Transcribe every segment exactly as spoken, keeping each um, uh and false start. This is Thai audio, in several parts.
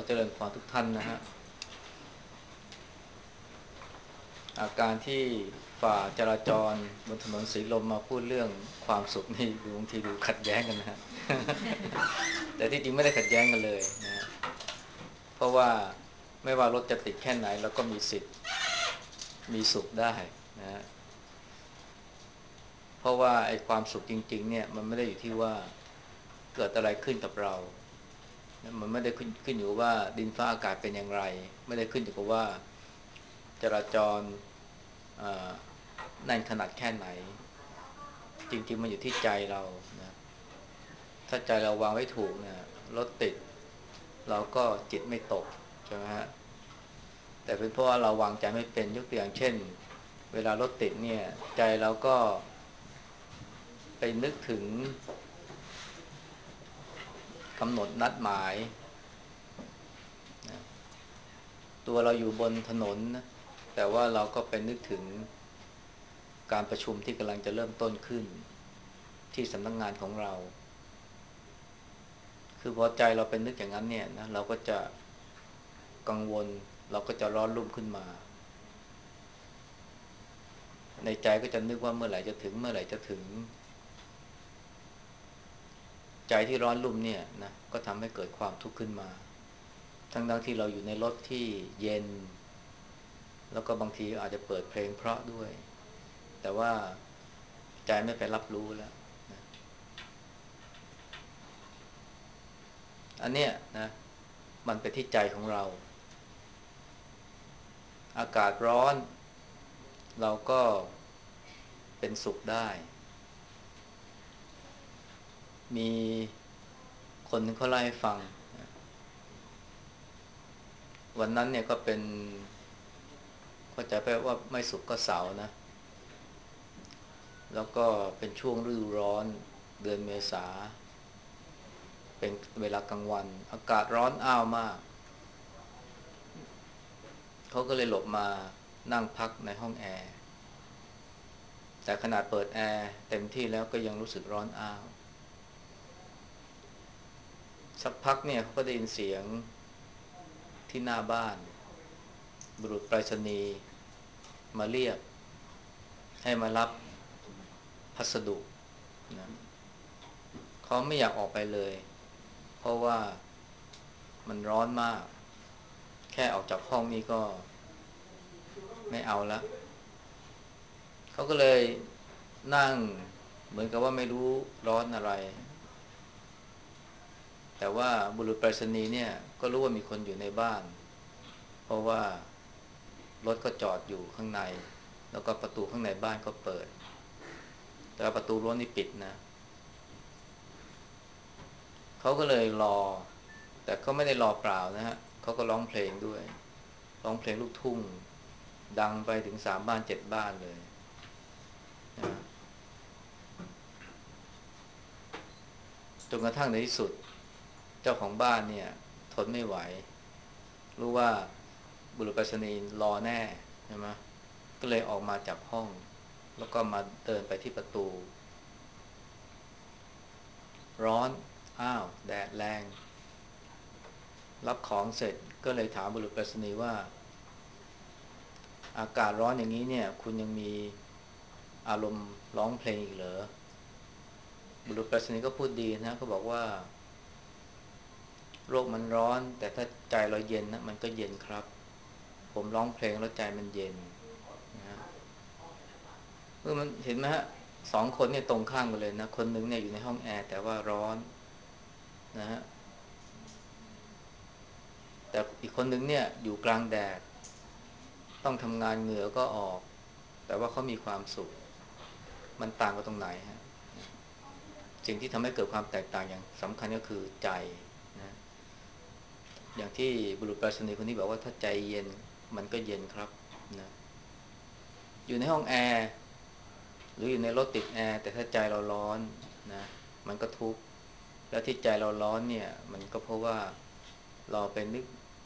เจริญพรทุกท่านนะฮะอาการที่ฝ่าจราจรบนถนนสีลมมาพูดเรื่องความสุขนี่ดูบางทีดูขัดแย้งกันนะฮะแต่ที่จริงไม่ได้ขัดแย้งกันเลยนะฮะเพราะว่าไม่ว่ารถจะติดแค่ไหนเราก็มีสิทธิ์มีสุขได้นะฮะเพราะว่าไอ้ความสุขจริงๆเนี่ยมันไม่ได้อยู่ที่ว่าเกิดอะไรขึ้นกับเรามันไม่ได้ขึ้นขึ้นอยู่ว่าดินฟ้าอากาศเป็นอย่างไรไม่ได้ขึ้นอยู่กับว่าจราจร นั่นขนาดแค่ไหนจริงๆมันอยู่ที่ใจเรานะถ้าใจเราวางไว้ถูกเนี่ยรถติดเราก็จิตไม่ตกใช่ไหมฮะแต่เป็นเพราะว่าเราวางใจไม่เป็นยกตัวอย่างเช่นเวลารถติดเนี่ยใจเราก็ไปนึกถึงกำหนดนัดหมายนะตัวเราอยู่บนถนนนะแต่ว่าเราก็ไปนึกถึงการประชุมที่กำลังจะเริ่มต้นขึ้นที่สำนักงานของเรา คือพอใจเราเป็นนึกอย่างนั้นเนี่ยนะเราก็จะกังวลเราก็จะร้อนรุ่มขึ้นมาในใจก็จะนึกว่าเมื่อไหร่จะถึงเมื่อไหร่จะถึงใจที่ร้อนรุ่มเนี่ยนะก็ทำให้เกิดความทุกข์ขึ้นมาทั้งทั้งที่เราอยู่ในรถที่เย็นแล้วก็บางทีอาจจะเปิดเพลงเพราะด้วยแต่ว่าใจไม่ไปรับรู้แล้วนะอันเนี้ยนะมันเป็นที่ใจของเราอากาศร้อนเราก็เป็นสุขได้มีคนนึงเขาเล่าให้ฟังวันนั้นเนี่ยก็เป็นเข้าใจไปว่าไม่สุขก็เสาร์นะแล้วก็เป็นช่วงฤดูร้อนเดือนเมษาเป็นเวลากลางวันอากาศร้อนอ้าวมากเขาก็เลยหลบมานั่งพักในห้องแอร์แต่ขนาดเปิดแอร์เต็มที่แล้วก็ยังรู้สึกร้อนอ้าวสักพักเนี่ยเขาก็ได้ยินเสียงที่หน้าบ้านบุรุษไปรษณีย์มาเรียกให้มารับพัสดุนะเขาไม่อยากออกไปเลยเพราะว่ามันร้อนมากแค่ออกจากห้องนี้ก็ไม่เอาละเขาก็เลยนั่งเหมือนกับว่าไม่รู้ร้อนอะไรแต่ว่าบุรุษไปรษณีย์เนี่ยก็รู้ว่ามีคนอยู่ในบ้านเพราะว่ารถก็จอดอยู่ข้างในแล้วก็ประตูข้างในบ้านก็เปิดแต่ประตูรั้วนี่ปิดนะเขาก็เลยรอแต่เขาไม่ได้รอเปล่านะฮะเขาก็ร้องเพลงด้วยร้องเพลงลูกทุ่งดังไปถึงสามบ้านเจ็ดบ้านเลยนะจนกระทั่งในที่สุดเจ้าของบ้านเนี่ยทนไม่ไหวรู้ว่าบุรุษไปรษณีย์รอแน่ใช่ไหมก็เลยออกมาจากห้องแล้วก็มาเดินไปที่ประตูร้อนอ้าวแดดแรงรับของเสร็จก็เลยถามบุรุษไปรษณีย์ว่าอากาศร้อนอย่างนี้เนี่ยคุณยังมีอารมณ์ร้องเพลงอีกเหรอบุรุษไปรษณีย์ก็พูดดีนะก็บอกว่าโลกมันร้อนแต่ถ้าใจเราเย็นนะมันก็เย็นครับผมร้องเพลงแล้วใจมันเย็นนะเมื่อมันเห็นไหมฮะสองคนเนี่ยตรงข้ามกันเลยนะคนหนึ่งเนี่ยอยู่ในห้องแอร์แต่ว่าร้อนนะฮะแต่อีกคนหนึ่งเนี่ยอยู่กลางแดดต้องทำงานเหงื่อก็ออกแต่ว่าเขามีความสุขมันต่างกันตรงไหนฮะสิ่งที่ทำให้เกิดความแตกต่างอย่างสำคัญก็คือใจนะอย่างที่บุรุษไปรษณีย์คนนี้บอกว่าถ้าใจเย็นมันก็เย็นครับนะอยู่ในห้องแอร์หรืออยู่ในรถติดแอร์แต่ถ้าใจเราร้อนนะมันก็ทุกข์แล้วที่ใจเราร้อนเนี่ยมันก็เพราะว่าเราไปนึก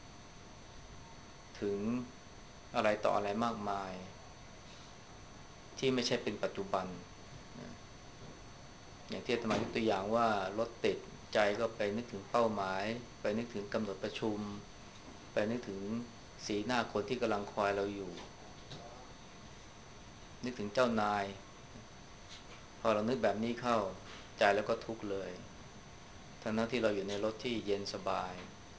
ถึงอะไรต่ออะไรมากมายที่ไม่ใช่เป็นปัจจุบันนะอย่างที่อาตมายกตัวอย่างว่ารถติดใจก็ไปนึกถึงเป้าหมายไปนึกถึงกำหนดประชุมไปนึกถึงสีหน้าคนที่กำลังคอยเราอยู่นึกถึงเจ้านายพอเรานึกแบบนี้เข้าใจแล้วก็ทุกข์เลยทั้งนั้นที่เราอยู่ในรถที่เย็นสบาย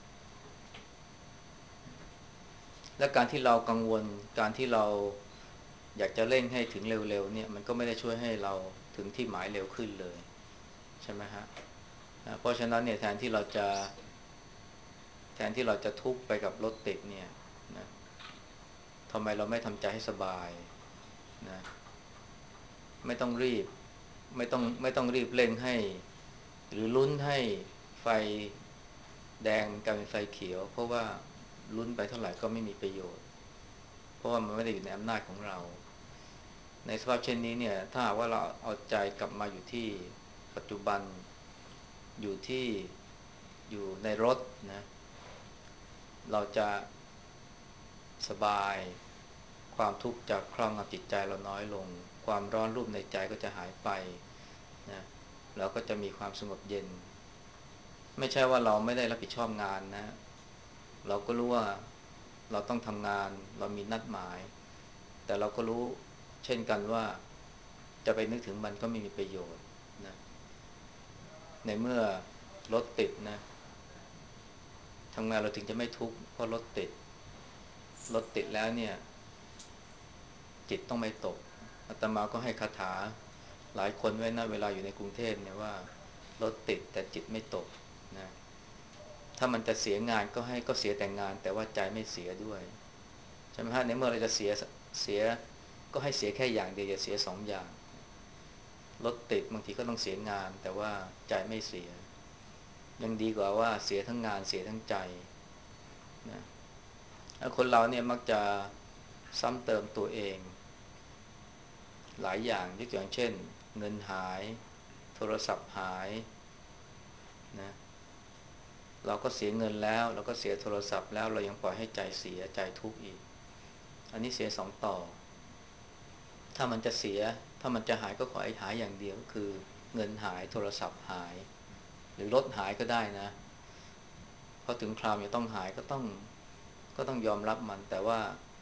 และการที่เรากังวลการที่เราอยากจะเร่งให้ถึงเร็วๆเนี่ยมันก็ไม่ได้ช่วยให้เราถึงที่หมายเร็วขึ้นเลยใช่ไหมฮะเพราะฉะนั้นเนี่ยแทนที่เราจะแทนที่เราจะทุกข์ไปกับรถติดเนี่ยนะทำไมเราไม่ทำใจให้สบายนะไม่ต้องรีบไม่ต้องไม่ต้องรีบเร่งให้หรือลุ้นให้ไฟแดงกลายเป็นไฟเขียวเพราะว่าลุ้นไปเท่าไหร่ก็ไม่มีประโยชน์เพราะว่ามันไม่ได้อยู่ในอำนาจของเราในสภาพเช่นนี้เนี่ยถ้าหากว่าเราเอาใจกลับมาอยู่ที่ปัจจุบันอยู่ที่อยู่ในรถนะเราจะสบายความทุกข์จากครอบงำจิตใจเราน้อยลงความร้อนรุ่มในใจก็จะหายไปนะเราก็จะมีความสงบเย็นไม่ใช่ว่าเราไม่ได้รับผิดชอบงานนะเราก็รู้ว่าเราต้องทำงานเรามีนัดหมายแต่เราก็รู้เช่นกันว่าจะไปนึกถึงมันก็ไม่มีประโยชน์นะในเมื่อรถติดนะทำงานเราถึงจะไม่ทุกข์เพราะรถติดรถติดแล้วเนี่ยจิตต้องไม่ตกอาตมาก็ให้คาถาหลายคนไว้นะเวลาอยู่ในกรุงเทพเนี่ยว่ารถติดแต่จิตไม่ตกนะถ้ามันจะเสียงานก็ให้ก็เสียแต่งานแต่ว่าใจไม่เสียด้วยใช่ไหมฮะในเมื่อเราจะเสียเสียก็ให้เสียแค่อย่างเดียวอย่าเสียสองอย่างรถติดบางทีก็ต้องเสียงานแต่ว่าใจไม่เสียยังดีกว่าว่าเสียทั้งงานเสียทั้งใจนะคนเราเนี่ยมักจะซ้ำเติมตัวเองหลายอย่างยกตัวอย่างเช่นเงินหายโทรศัพท์หายนะเราก็เสียเงินแล้วเราก็เสียโทรศัพท์แล้วเรายังปล่อยให้ใจเสียใจทุกข์อีกอันนี้เสียสองต่อถ้ามันจะเสียถ้ามันจะหายก็ขอให้หายอย่างเดียวก็คือเงินหายโทรศัพท์หายหรือรถหายก็ได้นะพอถึงคราวจะต้องหายก็ต้องก็ต้องยอมรับมันแต่ว่า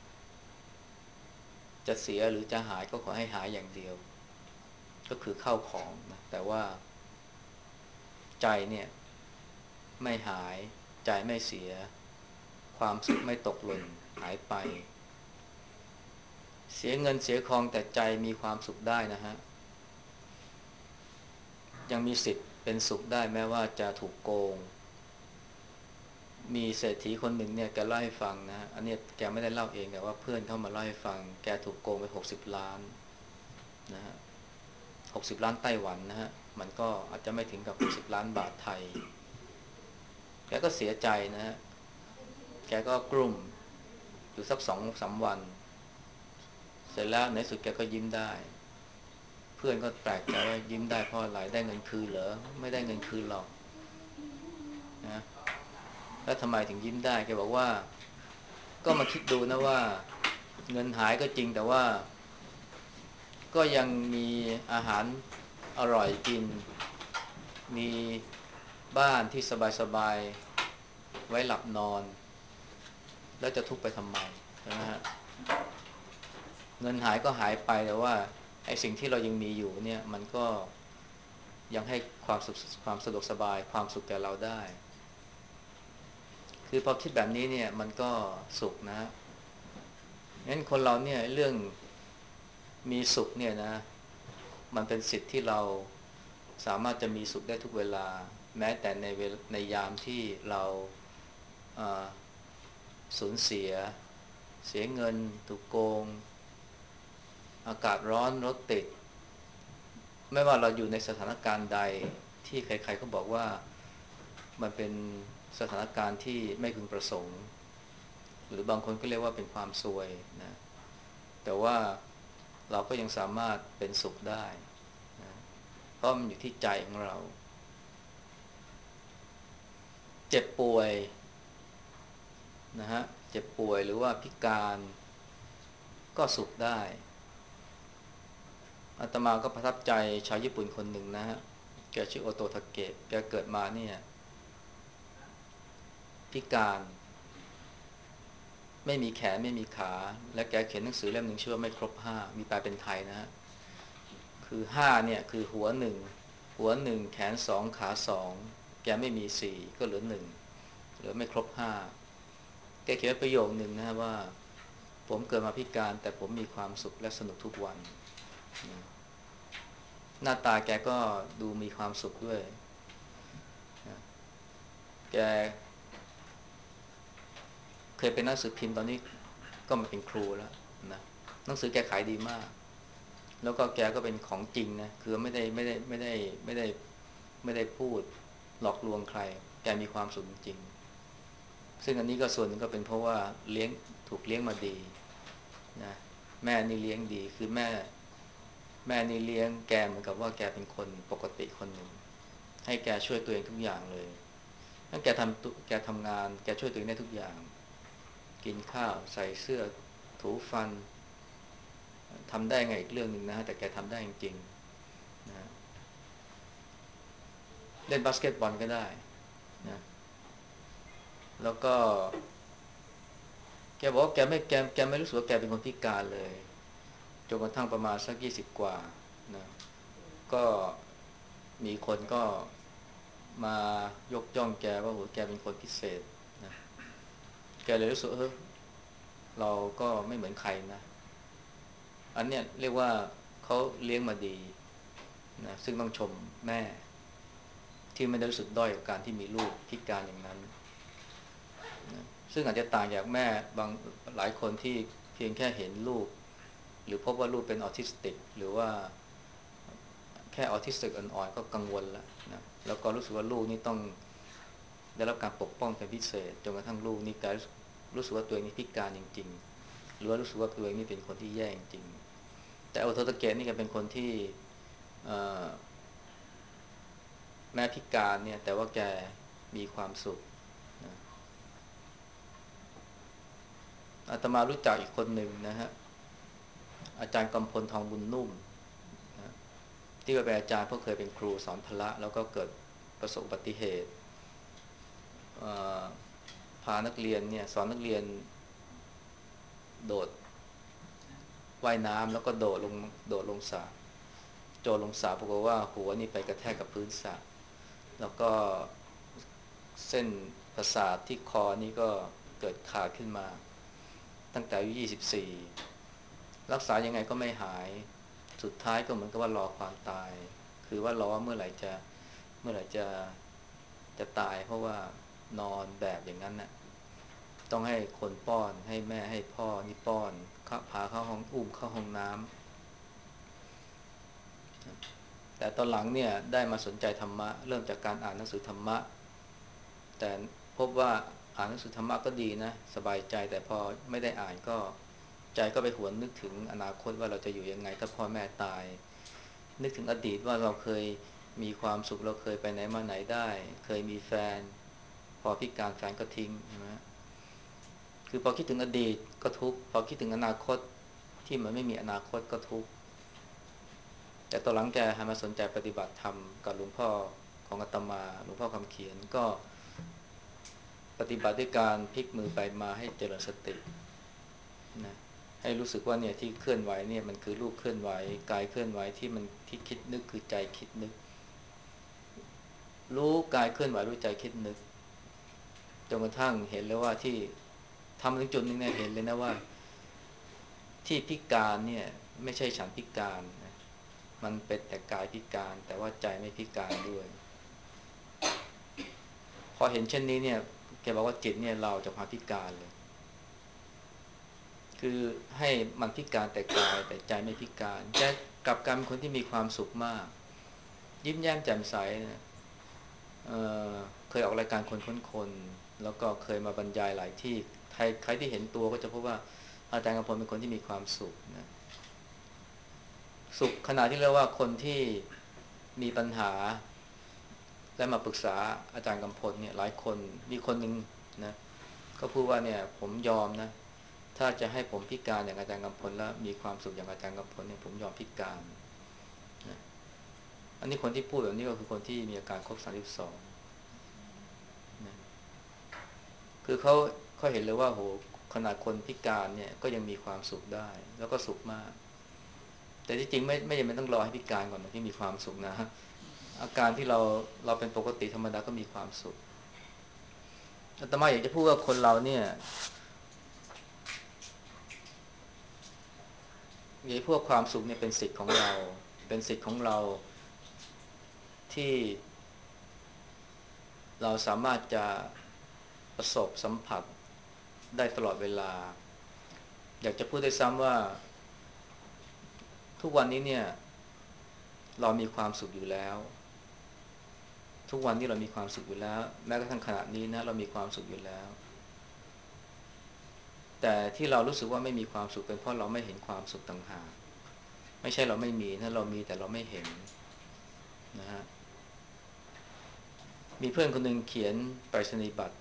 จะเสียหรือจะหายก็ขอให้หายอย่างเดียวก็คือเข้าของนะแต่ว่าใจเนี่ยไม่หายใจไม่เสียความสุขไม่ตกหล่นหายไปเสียเงินเสียทองแต่ใจมีความสุขได้นะฮะยังมีสิทธิ์เป็นสุขได้แม้ว่าจะถูกโกงมีเศรษฐีคนหนึ่งเนี่ยแกเล่าให้ฟังนะอันนี้แกไม่ได้เล่าเองแต่ว่าเพื่อนเข้ามาเล่าให้ฟังแกถูกโกงไปหกสิบล้านนะฮะหกสิบล้านไต้หวันนะฮะมันก็อาจจะไม่ถึงกับหกสิบล้านบาทไทยแกก็เสียใจนะฮะแกก็กลุ้มอยู่สักสองสามวันเสร็จแล้วในสุดแกก็ยิ้มได้เพื่อนก็แปลกใจว่ายิ้มได้เพราะอะไรได้เงินคืนเหรอไม่ได้เงินคืนหรอกนะแล้วทำไมถึงยิ้มได้แกบอกว่าก็มาคิดดูนะว่าเงินหายก็จริงแต่ว่าก็ยังมีอาหารอร่อยกินมีบ้านที่สบายๆไว้หลับนอนแล้วจะทุกข์ไปทำไมใช่ไหมฮะเงินหายก็หายไปแต่ว่าไอ้สิ่งที่เรายังมีอยู่เนี่ยมันก็ยังให้ความสุขความสะดวกสบายความสุขแก่เราได้คือพอคิดแบบนี้เนี่ยมันก็สุขนะงั้นคนเราเนี่ยเรื่องมีสุขเนี่ยนะมันเป็นสิทธิ์ที่เราสามารถจะมีสุขได้ทุกเวลาแม้แต่ในเวลในยามที่เราสูญเสียเสียเงินถูกโกงอากาศร้อนรถติดไม่ว่าเราอยู่ในสถานการณ์ใดที่ใครๆก็บอกว่ามันเป็นสถานการณ์ที่ไม่พึงประสงค์หรือบางคนก็เรียกว่าเป็นความซวยนะแต่ว่าเราก็ยังสามารถเป็นสุขได้นะเพราะมันอยู่ที่ใจของเราเจ็บป่วยนะฮะเจ็บป่วยหรือว่าพิการก็สุขได้อาตมาก็ประทับใจชาวญี่ปุ่นคนหนึ่งนะฮะแกชื่อโอโตทาเกะแกเกิดมาเนี่ยพิการไม่มีแขนไม่มีขาและแกเขียนหนังสือเล่มหนึ่งชื่อว่าไม่ครบห้ามีแปลเป็นไทยนะฮะคือห้าเนี่ยคือหัวหนึ่งหัวหนึ่งแขนสองขาสองแกไม่มีสี่ก็เหลือหนึ่งเหลือไม่ครบห้าแกเขียนไว้ประโยคนึงนะฮะว่าผมเกิดมาพิการแต่ผมมีความสุขและสนุกทุกวันนะหน้าตาแกก็ดูมีความสุขด้วยนะแกเคยเป็นนักสือพิมพ์ตอนนี้ก็มาเป็นครูแล้วนะหนังสือแกขายดีมากแล้วก็แกก็เป็นของจริงนะคือไม่ได้ไม่ได้ไม่ได้ไม่ได้ไม่ได้พูดหลอกลวงใครแกมีความสุขจริงซึ่งอันนี้ก็ส่วนหนึ่งก็เป็นเพราะว่าเลี้ยงถูกเลี้ยงมาดีนะแม่นี่เลี้ยงดีคือแม่แม่นี่เลี้ยงแกเหมือนกับว่าแกเป็นคนปกติคนหนึ่งให้แกช่วยตัวเองทุกอย่างเลยถ้าแกทำแกทำงานแกช่วยตัวเองได้ทุกอย่างกินข้าวใส่เสื้อถูฟันทำได้ไงอีกเรื่องหนึ่งนะแต่แกทำได้จริงๆนะเล่นบาสเกตบอลก็ได้นะแล้วก็แกบอกว่าแกไม่แกแกไม่รู้สึกว่าแกเป็นคนพิการเลยจนกระทั่งประมาณสักยี่สิบกว่านะก็มีคนก็มายกย่องแกว่าโหแกเป็นคนพิเศษนะแกเลยรู้สึกเออเราก็ไม่เหมือนใครนะอันเนี้ยเรียกว่าเขาเลี้ยงมาดีนะซึ่งต้องชมแม่ที่ไม่ได้รู้สึกด้อยกับการที่มีลูกพิการอย่างนั้นนะซึ่งอาจจะต่างจากแม่บางหลายคนที่เพียงแค่เห็นลูกหรือพบว่าลูกเป็นออทิสติกหรือว่าแค่ออทิสติกอ่อนๆก็กังวลแล้วนะแล้วก็รู้สึกว่าลูกนี่ต้องได้รับการปกป้องเป็นพิเศษจนกระทั่งลูกนี่กลายรู้สึกว่าตัวเองนี่พิการจริงๆหรือว่ารู้สึกว่าตัวเองนี่เป็นคนที่แย่จริงๆแต่โอโทสเกะนี่แกเป็นคนที่แม้พิการเนี่ยแต่ว่าแกมีความสุขนะอาตมารู้จักอีกคนหนึ่งนะฮะอาจารย์กำพลทองบุญนุ่มนะที่เป็นอาจารย์เพราะเคยเป็นครูสอนพละแล้วก็เกิดประสบอุบัติเหตุพานักเรียนเนี่ยสอนนักเรียนโดดว่ายน้ำแล้วก็โดดลงโดดลงสระโจรลงสระปรากฏว่าหัวนี่ไปกระแทกกับพื้นสระแล้วก็เส้นประสาทที่คอนี่ก็เกิดขาดขึ้นมาตั้งแต่อายุยี่สิบสี่รักษายังไงก็ไม่หายสุดท้ายก็เหมือนกับว่ารอความตายคือว่ารอว่าเมื่อไหร่จะเมื่อไหร่จะจะตายเพราะว่านอนแบบอย่างนั้นน่ะต้องให้คนป้อนให้แม่ให้พ่อนี่ป้อนพาเข้าห้องอุ้มเข้าห้องน้ำ แต่ตอนหลังเนี่ยได้มาสนใจธรรมะเริ่มจากการอ่านหนังสือธรรมะแต่พบว่าอ่านหนังสือธรรมะก็ดีนะสบายใจแต่พอไม่ได้อ่านก็ใจก็ไปหวนนึกถึงอนาคตว่าเราจะอยู่ยังไงถ้าพ่อแม่ตายนึกถึงอดีตว่าเราเคยมีความสุขเราเคยไปไหนมาไหนได้เคยมีแฟนพอพิการแฟนก็ทิ้งใช่ไหมคือพอคิดถึงอดีตก็ทุกข์พอคิดถึงอนาคตที่มันไม่มีอนาคตก็ทุกข์ แต่ตอนหลังแกหันมาสนใจปฏิบัติธรรมกับหลวงพ่อของอาตมาหลวงพ่อคำเขียนก็ปฏิบัติด้วยการพลิกมือไปมาให้เจริญสตินะให้รู้สึกว่าเนี่ยที่เคลื่อนไหวเนี่ยมันคือรูปเคลื่อนไหวกายเคลื่อนไหวที่มันที่คิดนึกคือใจคิดนึกรู้กายเคลื่อนไหวรู้ใจคิดนึกจนกระทั่งเห็นแล้วว่าที่ทำถึงจุดนึงเนี่ยเห็นเลยนะว่าที่พิการเนี่ยไม่ใช่ฉันพิการนะมันเป็นแต่กายพิการแต่ว่าใจไม่พิการด้วย พอเห็นเช่นนี้เนี่ยแกบอกว่าจิตเนี่ยเราจะความพิการเลยคือให้มันพิการแต่กายแต่ใจไม่พิการแกกลับกลายเป็นคนที่มีความสุขมากยิ้มแย้มแจ่มใสนะเอ่อเคยออกรายการคนค้นคนแล้วก็เคยมาบรรยายหลายที่ใครใครที่เห็นตัวก็จะพบว่าอาจารย์กำพลเป็นคนที่มีความสุขนะสุขขนาดที่เรียกว่าคนที่มีปัญหาและมาปรึกษาอาจารย์กำพลเนี่ยหลายคนมีคนหนึ่งนะก็พูดว่าเนี่ยผมยอมนะถ้าจะให้ผมพิการอย่างอาจารย์กำพลแล้วมีความสุขอย่างอาจารย์กำพลเนี่ยผมยอมพิการนะอันนี้คนที่พูดแบบนี้ก็คือคนที่มีอาการครบสามสิบสองนะคือเขาเขาเห็นเลยว่าโหขนาดคนพิการเนี่ยก็ยังมีความสุขได้แล้วก็สุขมากแต่ที่จริงไม่ไม่จำเป็นต้องรอให้พิการก่อนนะที่มีความสุขนะอาการที่เราเราเป็นปกติธรรมดาก็มีความสุขอาตมาอยากจะพูดว่าคนเราเนี่ยอยากจะพูดว่าความสุขเนี่ยเป็นสิทธิ์ของเราเป็นสิทธิ์ของเราที่เราสามารถจะประสบสัมผัสได้ตลอดเวลาอยากจะพูดได้ซ้ำว่าทุกวันนี้เนี่ยเรามีความสุขอยู่แล้วทุกวันนี้เรามีความสุขอยู่แล้วแม้กระทั่งขณะนี้นะเรามีความสุขอยู่แล้วแต่ที่เรารู้สึกว่าไม่มีความสุขเป็นเพราะเราไม่เห็นความสุขต่างหากไม่ใช่เราไม่มีนะเรามีแต่เราไม่เห็นนะฮะมีเพื่อนคนหนึ่งเขียนไปรษณียบัตร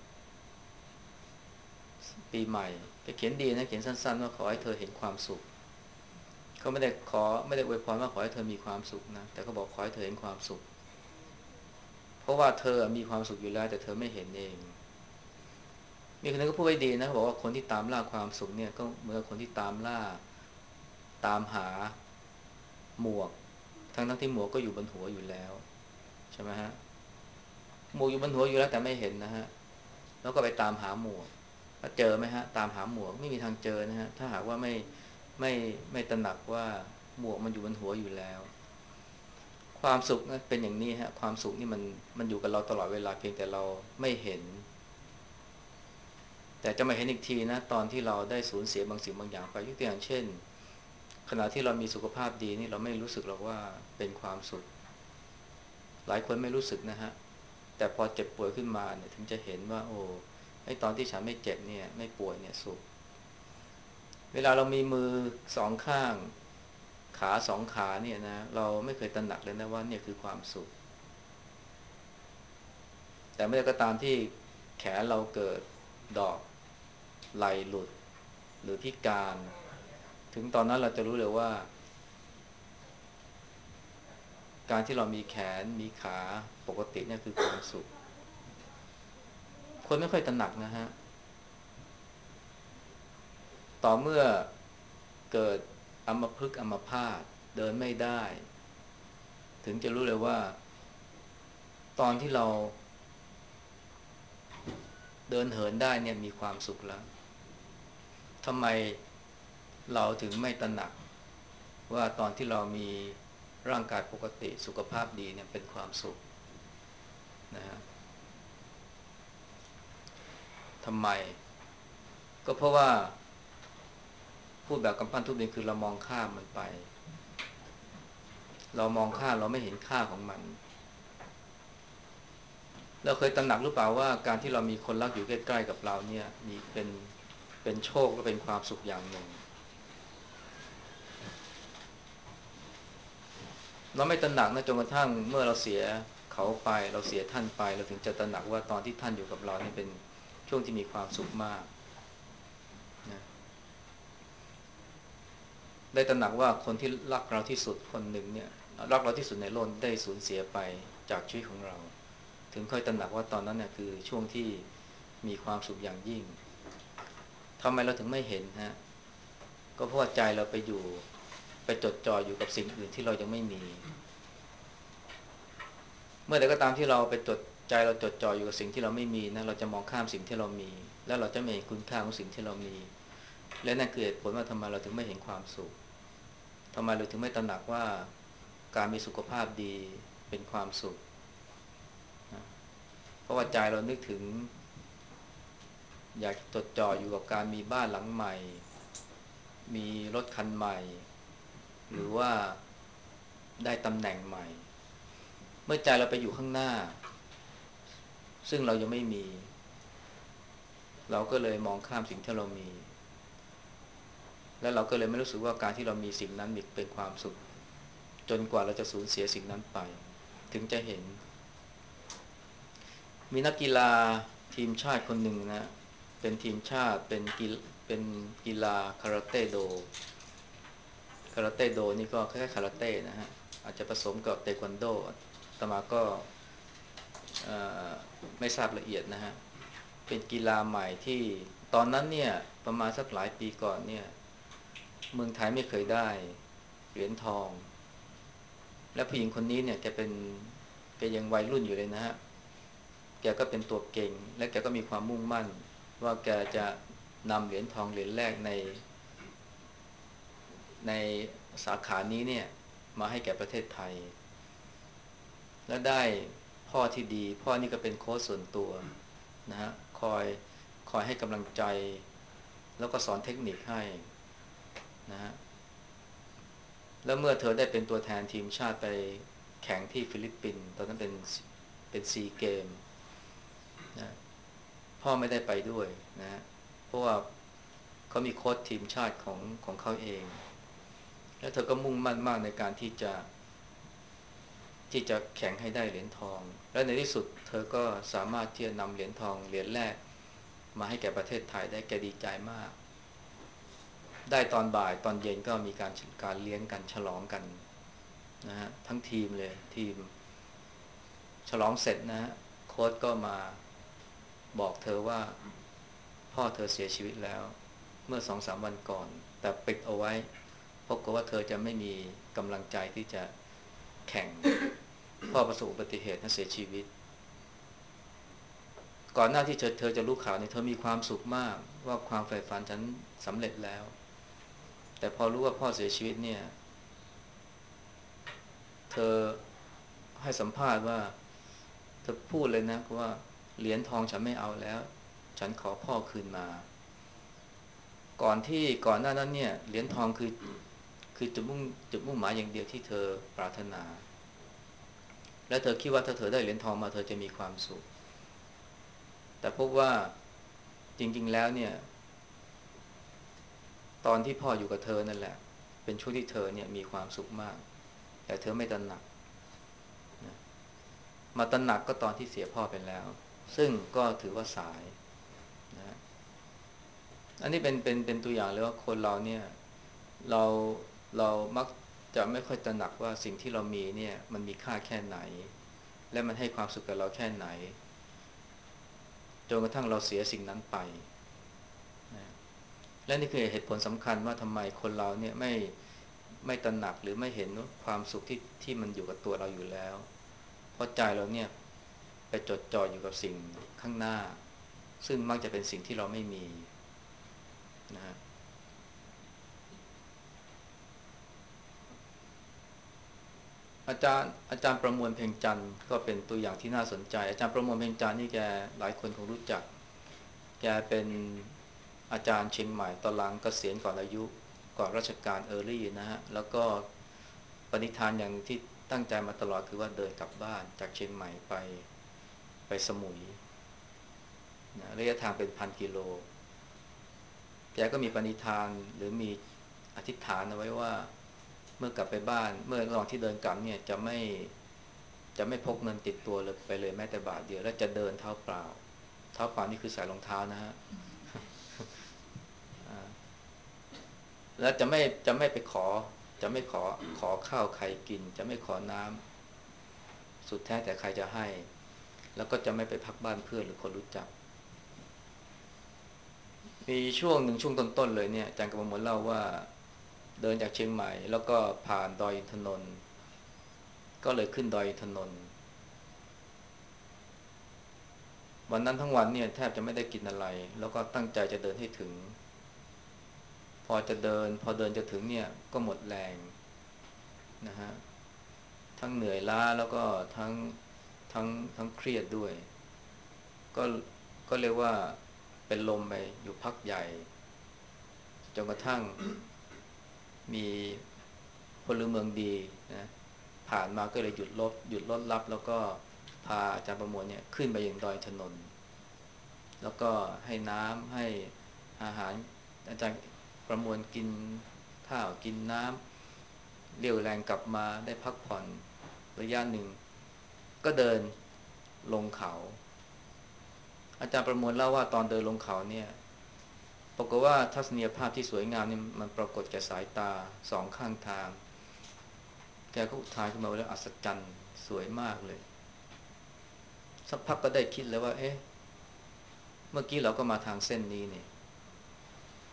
ปีใหม่แต่เขียนดีนะเขียนสั้นๆว่าขอให้เธอเห็นความสุขเขาไม่ได้ขอไม่ได้อวยพรว่าขอให้เธอมีความสุขนะแต่เขาบอกขอให้เธอเห็นความสุขเพราะว่าเธอมีความสุขอยู่แล้วแต่เธอไม่เห็นเองมีคนนึงก็พูดไว้ดีนะบอกว่าคนที่ตามล่าความสุขเนี่ยก็เหมือนคนที่ตามล่าตามหาหมวกทั้งทั้งที่หมวกก็อยู่บนหัวอยู่แล้วใช่ไหมฮะหมวกอยู่บนหัวอยู่แล้วแต่ไม่เห็นนะฮะแล้วก็ไปตามหาหมวกแล้วเจอไหมฮะตามหาหมวกไม่มีทางเจอนะฮะถ้าหากว่าไม่ไม่ไม่ตระหนักว่าหมวกมันอยู่บนหัวอยู่แล้วความสุขนะเป็นอย่างนี้ฮะความสุขนี่มันมันอยู่กับเราตลอดเวลาเพียงแต่เราไม่เห็นแต่จะมาเห็นอีกทีนะตอนที่เราได้สูญเสียบางสิ่งบางอย่างไปยกตัวอย่างเช่นขณะที่เรามีสุขภาพดีนี่เราไม่รู้สึกหรอกว่าเป็นความสุขหลายคนไม่รู้สึกนะฮะแต่พอเจ็บป่วยขึ้นมาเนี่ยถึงจะเห็นว่าโอ้ไอ้ตอนที่ฉันไม่เจ็บเนี่ยไม่ป่วยเนี่ยสุขเวลาเรามีมือสองข้างขาสองขาเนี่ยนะเราไม่เคยตระหนักเลยนะว่าเนี่ยคือความสุขแต่เมื่อก็ตามที่แขนเราเกิดดอกไหลหลุดหรือพิการถึงตอนนั้นเราจะรู้เลยว่าการที่เรามีแขนมีขาปกติเนี่ยคือความสุขคนไม่ค่อยตระหนักนะฮะต่อเมื่อเกิดอัมพฤกษ์อัมพาตเดินไม่ได้ถึงจะรู้เลยว่าตอนที่เราเดินเหินได้เนี่ยมีความสุขแล้วทำไมเราถึงไม่ตระหนักว่าตอนที่เรามีร่างกายปกติสุขภาพดีเนี่ยเป็นความสุขนะฮะทำไมก็เพราะว่าพูดแบบกำปั้นทุบดินคือเรามองข้ามมันไปเรามองข้ามเราไม่เห็นค่าของมันเราเคยตระหนักหรือเปล่าว่าการที่เรามีคนรักอยู่ใกล้ๆกับเราเนี่ยมีเป็นเป็นโชคและเป็นความสุขอย่างหนึ่งเราไม่ตระหนักนะจนกระทั่งเมื่อเราเสียเขาไปเราเสียท่านไปเราถึงจะตระหนักว่าตอนที่ท่านอยู่กับเรานี่เป็นช่วงที่มีความสุขมากนะได้ตระหนักว่าคนที่รักเราที่สุดคนหนึ่งเนี่ยรักเราที่สุดในโลกได้สูญเสียไปจากชีวิตของเราถึงค่อยตระหนักว่าตอนนั้นเนี่ยคือช่วงที่มีความสุขอย่างยิ่งทำไมเราถึงไม่เห็นฮะก็เพราะว่าใจเราไปอยู่ไปจดจ่ออยู่กับสิ่งอื่นที่เรายังไม่มี เมื่อใดก็ตามที่เราไปจดใจเราจดจ่ออยู่กับสิ่งที่เราไม่มีนะเราจะมองข้ามสิ่งที่เรามีแล้วเราจะไม่เห็นคุณค่าของสิ่งที่เรามีและนั่นคือเหตุผลว่าทำไมเราถึงไม่เห็นความสุขทำไมเราถึงไม่ตระหนักว่าการมีสุขภาพดีเป็นความสุขนะเพราะว่าใจเรานึกถึงอยากจดจ่ออยู่กับการมีบ้านหลังใหม่มีรถคันใหม่หรือว่าได้ตำแหน่งใหม่เมื่อใจเราไปอยู่ข้างหน้าซึ่งเรายังไม่มีเราก็เลยมองข้ามสิ่งที่เรามี แล้วเราก็เลยไม่รู้สึกว่าการที่เรามีสิ่งนั้นมีเป็นความสุขจนกว่าเราจะสูญเสียสิ่งนั้นไปถึงจะเห็นมีนักกีฬาทีมชาติคนหนึ่งนะเป็นทีมชาติเป็นกีเป็นกีฬาคาราเต้โดคาราเต้โดนี่ก็คล้ายๆคาราเต้นะฮะอาจจะผสมกับเทควันโดตมาก็ไม่ทราบละเอียดนะฮะเป็นกีฬาใหม่ที่ตอนนั้นเนี่ยประมาณสักหลายปีก่อนเนี่ยเมืองไทยไม่เคยได้เหรียญทองและผู้หญิงคนนี้เนี่ยแกเป็นแกยังวัยรุ่นอยู่เลยนะฮะแกก็เป็นตัวเก่งและแกก็มีความมุ่งมั่นว่าแกจะนำเหรียญทองเหรียญแรกในในสาขานี้เนี่ยมาให้แก่ประเทศไทยและได้พ่อที่ดีพ่อนี่ก็เป็นโค้ชส่วนตัวนะฮะคอยคอยให้กำลังใจแล้วก็สอนเทคนิคให้นะฮะแล้วเมื่อเธอได้เป็นตัวแทนทีมชาติไปแข่งที่ฟิลิปปินส์ตอนนั้นเป็นเป็นซีเกมนะพ่อไม่ได้ไปด้วยนะฮะเพราะว่าเขามีโค้ชทีมชาติของของเขาเองแล้วเธอก็มุ่งมั่นมากในการที่จะที่จะแข่งให้ได้เหรียญทองและในที่สุดเธอก็สามารถที่จะนำเหรียญทองเหรียญแรกมาให้แก่ประเทศไทยได้แกดีใจมากได้ตอนบ่ายตอนเย็นก็มีการการเลี้ยงกันฉลองกันนะฮะทั้งทีมเลยทีมฉลองเสร็จนะฮะโค้ชก็มาบอกเธอว่าพ่อเธอเสียชีวิตแล้วเมื่อสองสามวันก่อนแต่ปิดเอาไว้เพราะกลัวว่าเธอจะไม่มีกำลังใจที่จะแข่งพ่อประสบอุบัติเหตุและเสียชีวิตก่อนหน้าที่เธอเธอจะรู้ข่าวเนี่ยเธอมีความสุขมากว่าความใฝ่ฝันฉันสำเร็จแล้วแต่พอรู้ว่าพ่อเสียชีวิตเนี่ยเธอให้สัมภาษณ์ว่าเธอพูดเลยนะว่าเหรียญทองฉันไม่เอาแล้วฉันขอพ่อคืนมาก่อนที่ก่อนหน้านั้นเนี่ยเหรียญทองคือคือจุดมุ่งจุดมุ่งหมายอย่างเดียวที่เธอปรารถนาและเธอคิดว่าถ้าเธอได้เหรียญทองมาเธอจะมีความสุขแต่พบว่าจริงๆแล้วเนี่ยตอนที่พ่ออยู่กับเธอนั่นแหละเป็นช่วงที่เธอเนี่ยมีความสุขมากแต่เธอไม่ตระหนักนะมาตระหนักก็ตอนที่เสียพ่อไปแล้วซึ่งก็ถือว่าสายนะอันนี้เป็นเป็นเป็นตัวอย่างเลยว่าคนเราเนี่ยเราเรามักจะไม่ค่อยตระหนักว่าสิ่งที่เรามีเนี่ยมันมีค่าแค่ไหนและมันให้ความสุขกับเราแค่ไหนจนกระทั่งเราเสียสิ่งนั้นไปนะและนี่คือเหตุผลสำคัญว่าทำไมคนเราเนี่ยไม่ไม่ตระหนักหรือไม่เห็นความสุขที่ที่มันอยู่กับตัวเราอยู่แล้วเพราะใจเราเนี่ยไปจดจ่ออยู่กับสิ่งข้างหน้าซึ่งมักจะเป็นสิ่งที่เราไม่มีนะฮะอาจารย์อาจารย์ประมวลเพ็งจันทร์ก็เป็นตัวอย่างที่น่าสนใจอาจารย์ประมวลเพ็งจันทร์นี่แกหลายคนคงรู้จักแกเป็นอาจารย์เชียงใหม่ตอนหลังเกษียณก่อนอายุก่อนราชการเออร์ลี่นะฮะแล้วก็ปณิธานอย่างที่ตั้งใจมาตลอดคือว่าเดินกลับบ้านจากเชียงใหม่ไปไปสมุยนะระยะทางเป็นพันกิโลแกก็มีปณิธานหรือมีอธิษฐานเอาไว้ว่าเมื่อกลับไปบ้านเมื่อระหว่างที่เดินกลับเนี่ยจะไม่จะไม่พกเงินติดตัวเลยไปเลยแม้แต่บาทเดียวและจะเดินเท้าเปล่าเท้าเปล่านี่คือใส่รองเท้านะฮะแล้วจะไม่จะไม่ไปขอจะไม่ขอขอข้าวใครกินจะไม่ขอน้ำสุดแท้แต่ใครจะให้แล้วก็จะไม่ไปพักบ้านเพื่อนหรือคนรู้จักมีช่วงหนึ่งช่วงต้นๆเลยเนี่ยอาจารย์กำมลเล่าว่าเดินจากเชียงใหม่แล้วก็ผ่านดอยอินทนนท์ก็เลยขึ้นดอยอินทนนท์วันนั้นทั้งวันเนี่ยแทบจะไม่ได้กินอะไรแล้วก็ตั้งใจจะเดินให้ถึงพอจะเดินพอเดินจะถึงเนี่ยก็หมดแรงนะฮะทั้งเหนื่อยล้าแล้วก็ทั้งทั้งทั้งเครียดด้วยก็ก็เรียกว่าเป็นลมไปอยู่พักใหญ่จนกระทั่งมีพลเมืองดีนะผ่านมาก็เลยหยุดรถหยุดรถรับแล้วก็พาอาจารย์ประมวลเนี่ยขึ้นไปยังดอยถนนแล้วก็ให้น้ำให้อาหารอาจารย์ประมวลกินข้าวกินน้ำเรี่ยวแรงกลับมาได้พักผ่อนระยะหนึ่งก็เดินลงเขาอาจารย์ประมวลเล่าว่าตอนเดินลงเขาเนี่ยปรากฏว่าทัศนียภาพที่สวยงามนี่มันปรากฏแก่สายตาสองข้างทางแกก็อุทานขึ้นมาว่าอัศจรรย์สวยมากเลยสักพักก็ได้คิดเลยว่าเอ๊ะเมื่อกี้เราก็มาทางเส้นนี้เนี่ย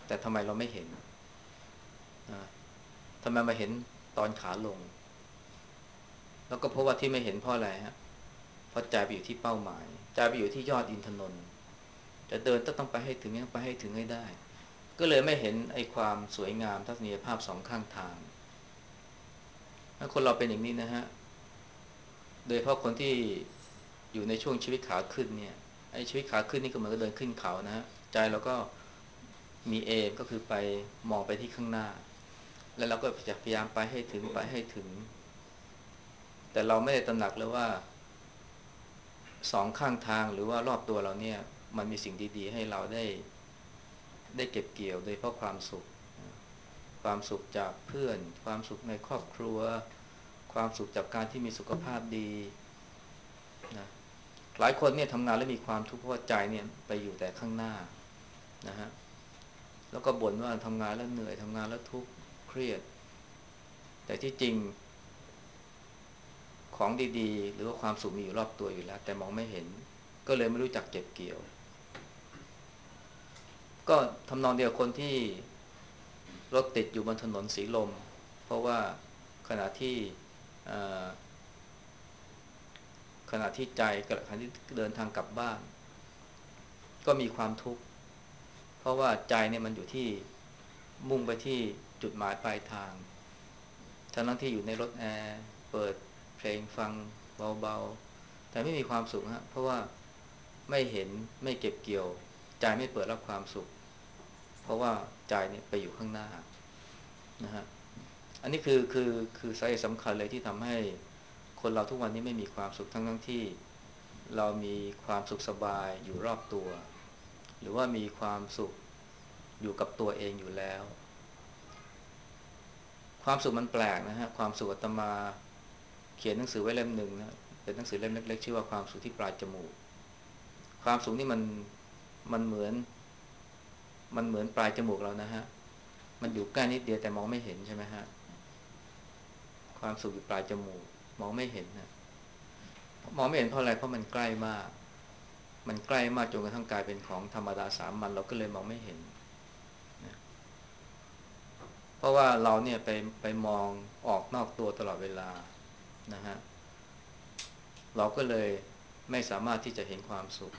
แต่ทำไมเราไม่เห็นนะทำไมมาเห็นตอนขาลงแล้วก็เพราะว่าที่ไม่เห็นเพราะอะไรฮะเพราะใจไปอยู่ที่เป้าหมายใจไปอยู่ที่ยอดอินทนนท์จะเดินต้องไปให้ถึงต้องไปให้ถึงให้ได้ก็เลยไม่เห็นไอ้ความสวยงามทัศนียภาพสองข้างทางถ้าคนเราเป็นอย่างนี้นะฮะโดยเฉพาะคนที่อยู่ในช่วงชีวิตขาขึ้นเนี่ยไอ้ชีวิตขาขึ้นนี่ก็เหมือนกับเดินขึ้นเขานะฮะใจเราก็มีเอมก็คือไปมองไปที่ข้างหน้าแล้วเราก็จะพยายามไปให้ถึงไปให้ถึงแต่เราไม่ได้ตระหนักเลยว่าสองข้างทางหรือว่ารอบตัวเราเนี่ยมันมีสิ่งดีๆให้เราได้ได้เก็บเกี่ยวโดยเพราะความสุขความสุขจากเพื่อนความสุขในครอบครัวความสุขจากการที่มีสุขภาพดีนะหลายคนเนี่ยทำงานแล้วมีความทุกข์เพราะว่าใจเนี่ยไปอยู่แต่ข้างหน้านะฮะแล้วก็บ่นว่าทำงานแล้วเหนื่อยทำงานแล้วทุกข์เครียดแต่ที่จริงของดีๆหรือว่าความสุขมีอยู่รอบตัวอยู่แล้วแต่มองไม่เห็นก็เลยไม่รู้จักเก็บเกี่ยวก็ทำนองเดียวคนที่รถติดอยู่บนถนนสีลมเพราะว่าขณะที่ขณะที่ใจกับขณะที่เดินทางกลับบ้านก็มีความทุกข์เพราะว่าใจเนี่ยมันอยู่ที่มุ่งไปที่จุดหมายปลายทางทั้งที่อยู่ในรถแอร์เปิดเพลงฟังเบาๆแต่ไม่มีความสุขฮะเพราะว่าไม่เห็นไม่เก็บเกี่ยวใจไม่เปิดรับความสุขเพราะว่าใจเนี่ยไปอยู่ข้างหน้านะฮะอันนี้คือคือคือสาเหตุสำคัญเลยที่ทำให้คนเราทุกวันนี้ไม่มีความสุขทั้งทั้งที่เรามีความสุขสบายอยู่รอบตัวหรือว่ามีความสุขอยู่กับตัวเองอยู่แล้วความสุขมันแปลกนะฮะความสุขอาตมาเขียนหนังสือไว้เล่มหนึ่งนะเป็นหนังสือเล่มเล็กๆชื่อว่าความสุขที่ปลายจมูกความสุขนี่มันมันเหมือนมันเหมือนปลายจมูกเรานะฮะมันอยู่ใกล้นิดเดียวแต่มองไม่เห็นใช่ไหมฮะความสุขอยู่ปลายจมูกมองไม่เห็นนะมองไม่เห็นเพราะอะไรเพราะมันใกล้มากมันใกล้มากจนกระทั่งกลายเป็นของธรรมดาสามัญเราก็เลยมองไม่เห็นนะเพราะว่าเราเนี่ยไปไปมองออกนอกตัวตลอดเวลานะฮะเราก็เลยไม่สามารถที่จะเห็นความสุข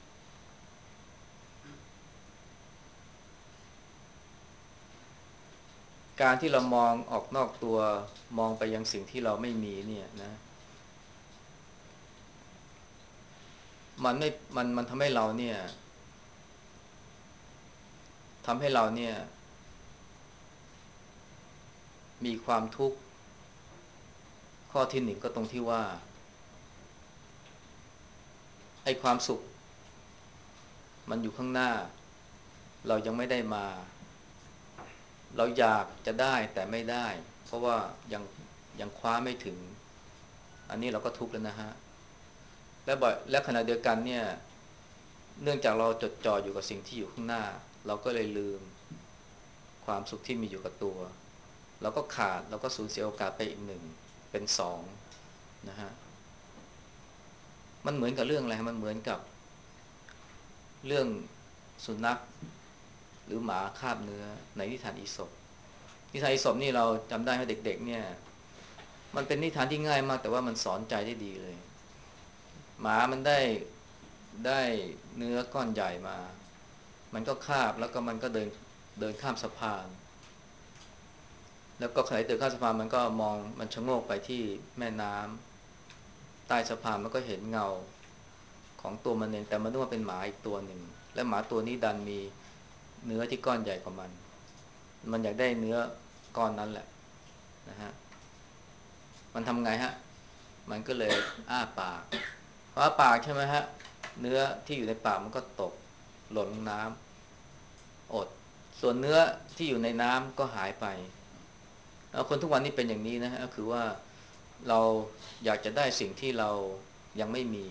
การที่เรามองออกนอกตัวมองไปยังสิ่งที่เราไม่มีเนี่ยนะมันไม่มันมันทำให้เราเนี่ยทำให้เราเนี่ยมีความทุกข์ข้อที่หนึ่งก็ตรงที่ว่าไอ้ความสุขมันอยู่ข้างหน้าเรายังไม่ได้มาเราอยากจะได้แต่ไม่ได้เพราะว่ายังยังคว้าไม่ถึงอันนี้เราก็ทุกข์แล้วนะฮะและบ่อยและขณะเดียวกันเนี่ยเนื่องจากเราจดจ่ออยู่กับสิ่งที่อยู่ข้างหน้าเราก็เลยลืมความสุขที่มีอยู่กับตัวเราก็ขาดเราก็สูญเสียโอกาสไปอีกหนึ่งเป็นสองนะฮะมันเหมือนกับเรื่องอะไรมันเหมือนกับเรื่องสุนัขหรือหมาคาบเนื้อในนิทานอีสปนิทานอีสปนี่เราจำได้ไหมเด็กๆเนี่ยมันเป็นนิทานที่ง่ายมากแต่ว่ามันสอนใจได้ดีเลยหมามันได้ได้เนื้อก้อนใหญ่มามันก็คาบแล้วก็มันก็เดินเดินข้ามสะพานแล้วก็ขณะเดินข้ามสะพานมันก็มองมันชะโงกไปที่แม่น้ำใต้สะพานมันก็เห็นเงาของตัวมันเองแต่มันนึกว่าเป็นหมาอีกตัวหนึ่งและหมาตัวนี้ดันมีเนื้อที่ก้อนใหญ่กว่ามันมันอยากได้เนื้อก้อนนั้นแหละนะฮะมันทำไงฮะมันก็เลยอ้าปากพออ้าปากใช่ไหมฮะเนื้อที่อยู่ในปากมันก็ตกหล่นลงน้ำอดส่วนเนื้อที่อยู่ในน้ำก็หายไปคนทุกวันนี้เป็นอย่างนี้นะฮะก็คือว่าเราอยากจะได้สิ่งที่เรายังไม่มี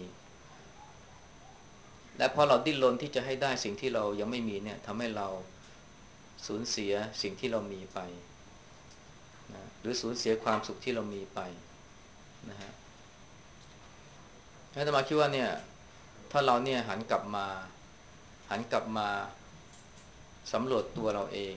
และพอเราดิ้นรนที่จะให้ได้สิ่งที่เรายังไม่มีเนี่ยทำให้เราสูญเสียสิ่งที่เรามีไปนะหรือสูญเสียความสุขที่เรามีไปนะฮะอาตมาคิดว่าเนี่ยถ้าเราเนี่ยหันกลับมาหันกลับมาสำรวจตัวเราเอง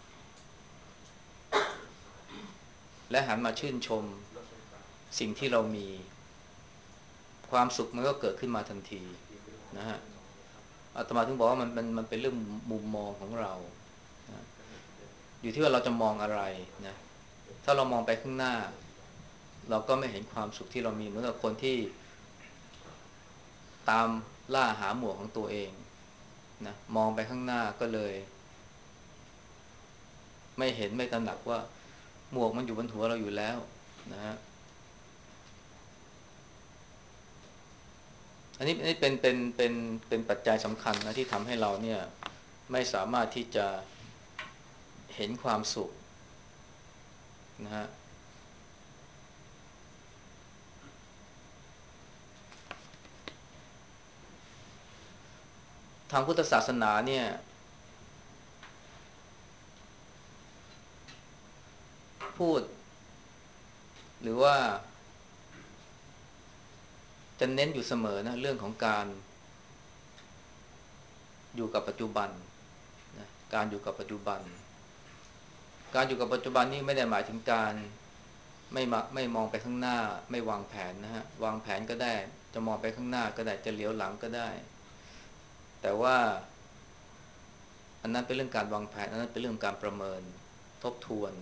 และหันมาชื่นชมสิ่งที่เรามีความสุขมันก็เกิดขึ้นมาทันทีนะฮะอาตมาถึงบอกว่ามันมันมันเป็นเรื่องมุมมองของเรานะอยู่ที่ว่าเราจะมองอะไรนะถ้าเรามองไปข้างหน้าเราก็ไม่เห็นความสุขที่เรามีเหมือนกับคนที่ตามล่าหาหมวกของตัวเองนะมองไปข้างหน้าก็เลยไม่เห็นไม่ตระหนักว่าหมวกมันอยู่บนหัวเราอยู่แล้วนะฮะอันนี้อันนี้เป็นเป็นเป็นเป็นปัจจัยสำคัญนะที่ทำให้เราเนี่ยไม่สามารถที่จะเห็นความสุขนะฮะทางพุทธศาสนาเนี่ยพูดหรือว่าจะเน้นอยู่เสมอนะเรื่องของการอยู่กับปัจจุบันนะการอยู่กับปัจจุบันการอยู่กับปัจจุบันนี่ไม่ได้หมายถึงการไม่มาไม่มองไปข้างหน้าไม่วางแผนนะฮะวางแผนก็ได้จะมองไปข้างหน้าก็ได้จะเลี้ยวหลังก็ได้แต่ว่าอันนั้นเป็นเรื่องการวางแผนอันนั้นเป็นเรื่องการประเมินทบทวน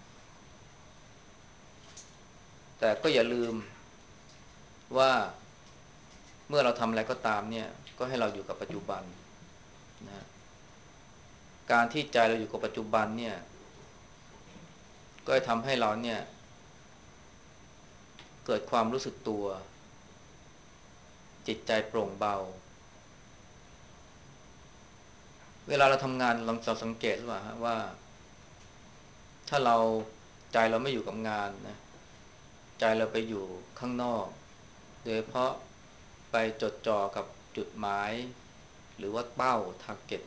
แต่ก็อย่าลืมว่าเมื่อเราทำอะไรก็ตามเนี่ยก็ให้เราอยู่กับปัจจุบันนะการที่ใจเราอยู่กับปัจจุบันเนี่ยก็จะทำให้เราเนี่ยเกิดความรู้สึกตัวจิตใจโปร่งเบาเวลาเราทำงานลองสังเกตว่าฮะว่าถ้าเราใจเราไม่อยู่กับงานนะใจเราไปอยู่ข้างนอกโดยเฉพาะไปจดจ่อกับจุดหมายหรือว่าเป้า ทาร์เก็ต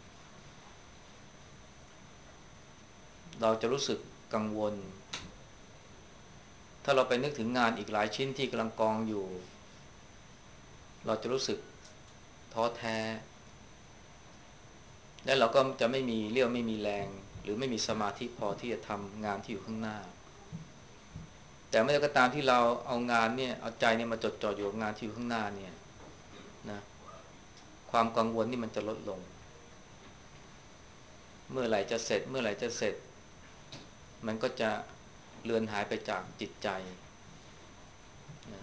เราจะรู้สึกกังวลถ้าเราไปนึกถึงงานอีกหลายชิ้นที่กำลังกองอยู่เราจะรู้สึกท้อแท้และเราก็จะไม่มีเรี่ยวไม่มีแรงหรือไม่มีสมาธิพอที่จะทำงานที่อยู่ข้างหน้าแต่เมื่อก็ตามที่เราเอางานเนี่ยเอาใจเนี่ยมาจดจ่ออยู่กับงานที่อยู่ข้างหน้าเนี่ยนะความกังวลนี่มันจะลดลงเมื่อไหร่จะเสร็จเมื่อไหร่จะเสร็จมันก็จะเลือนหายไปจากจิตใจนะ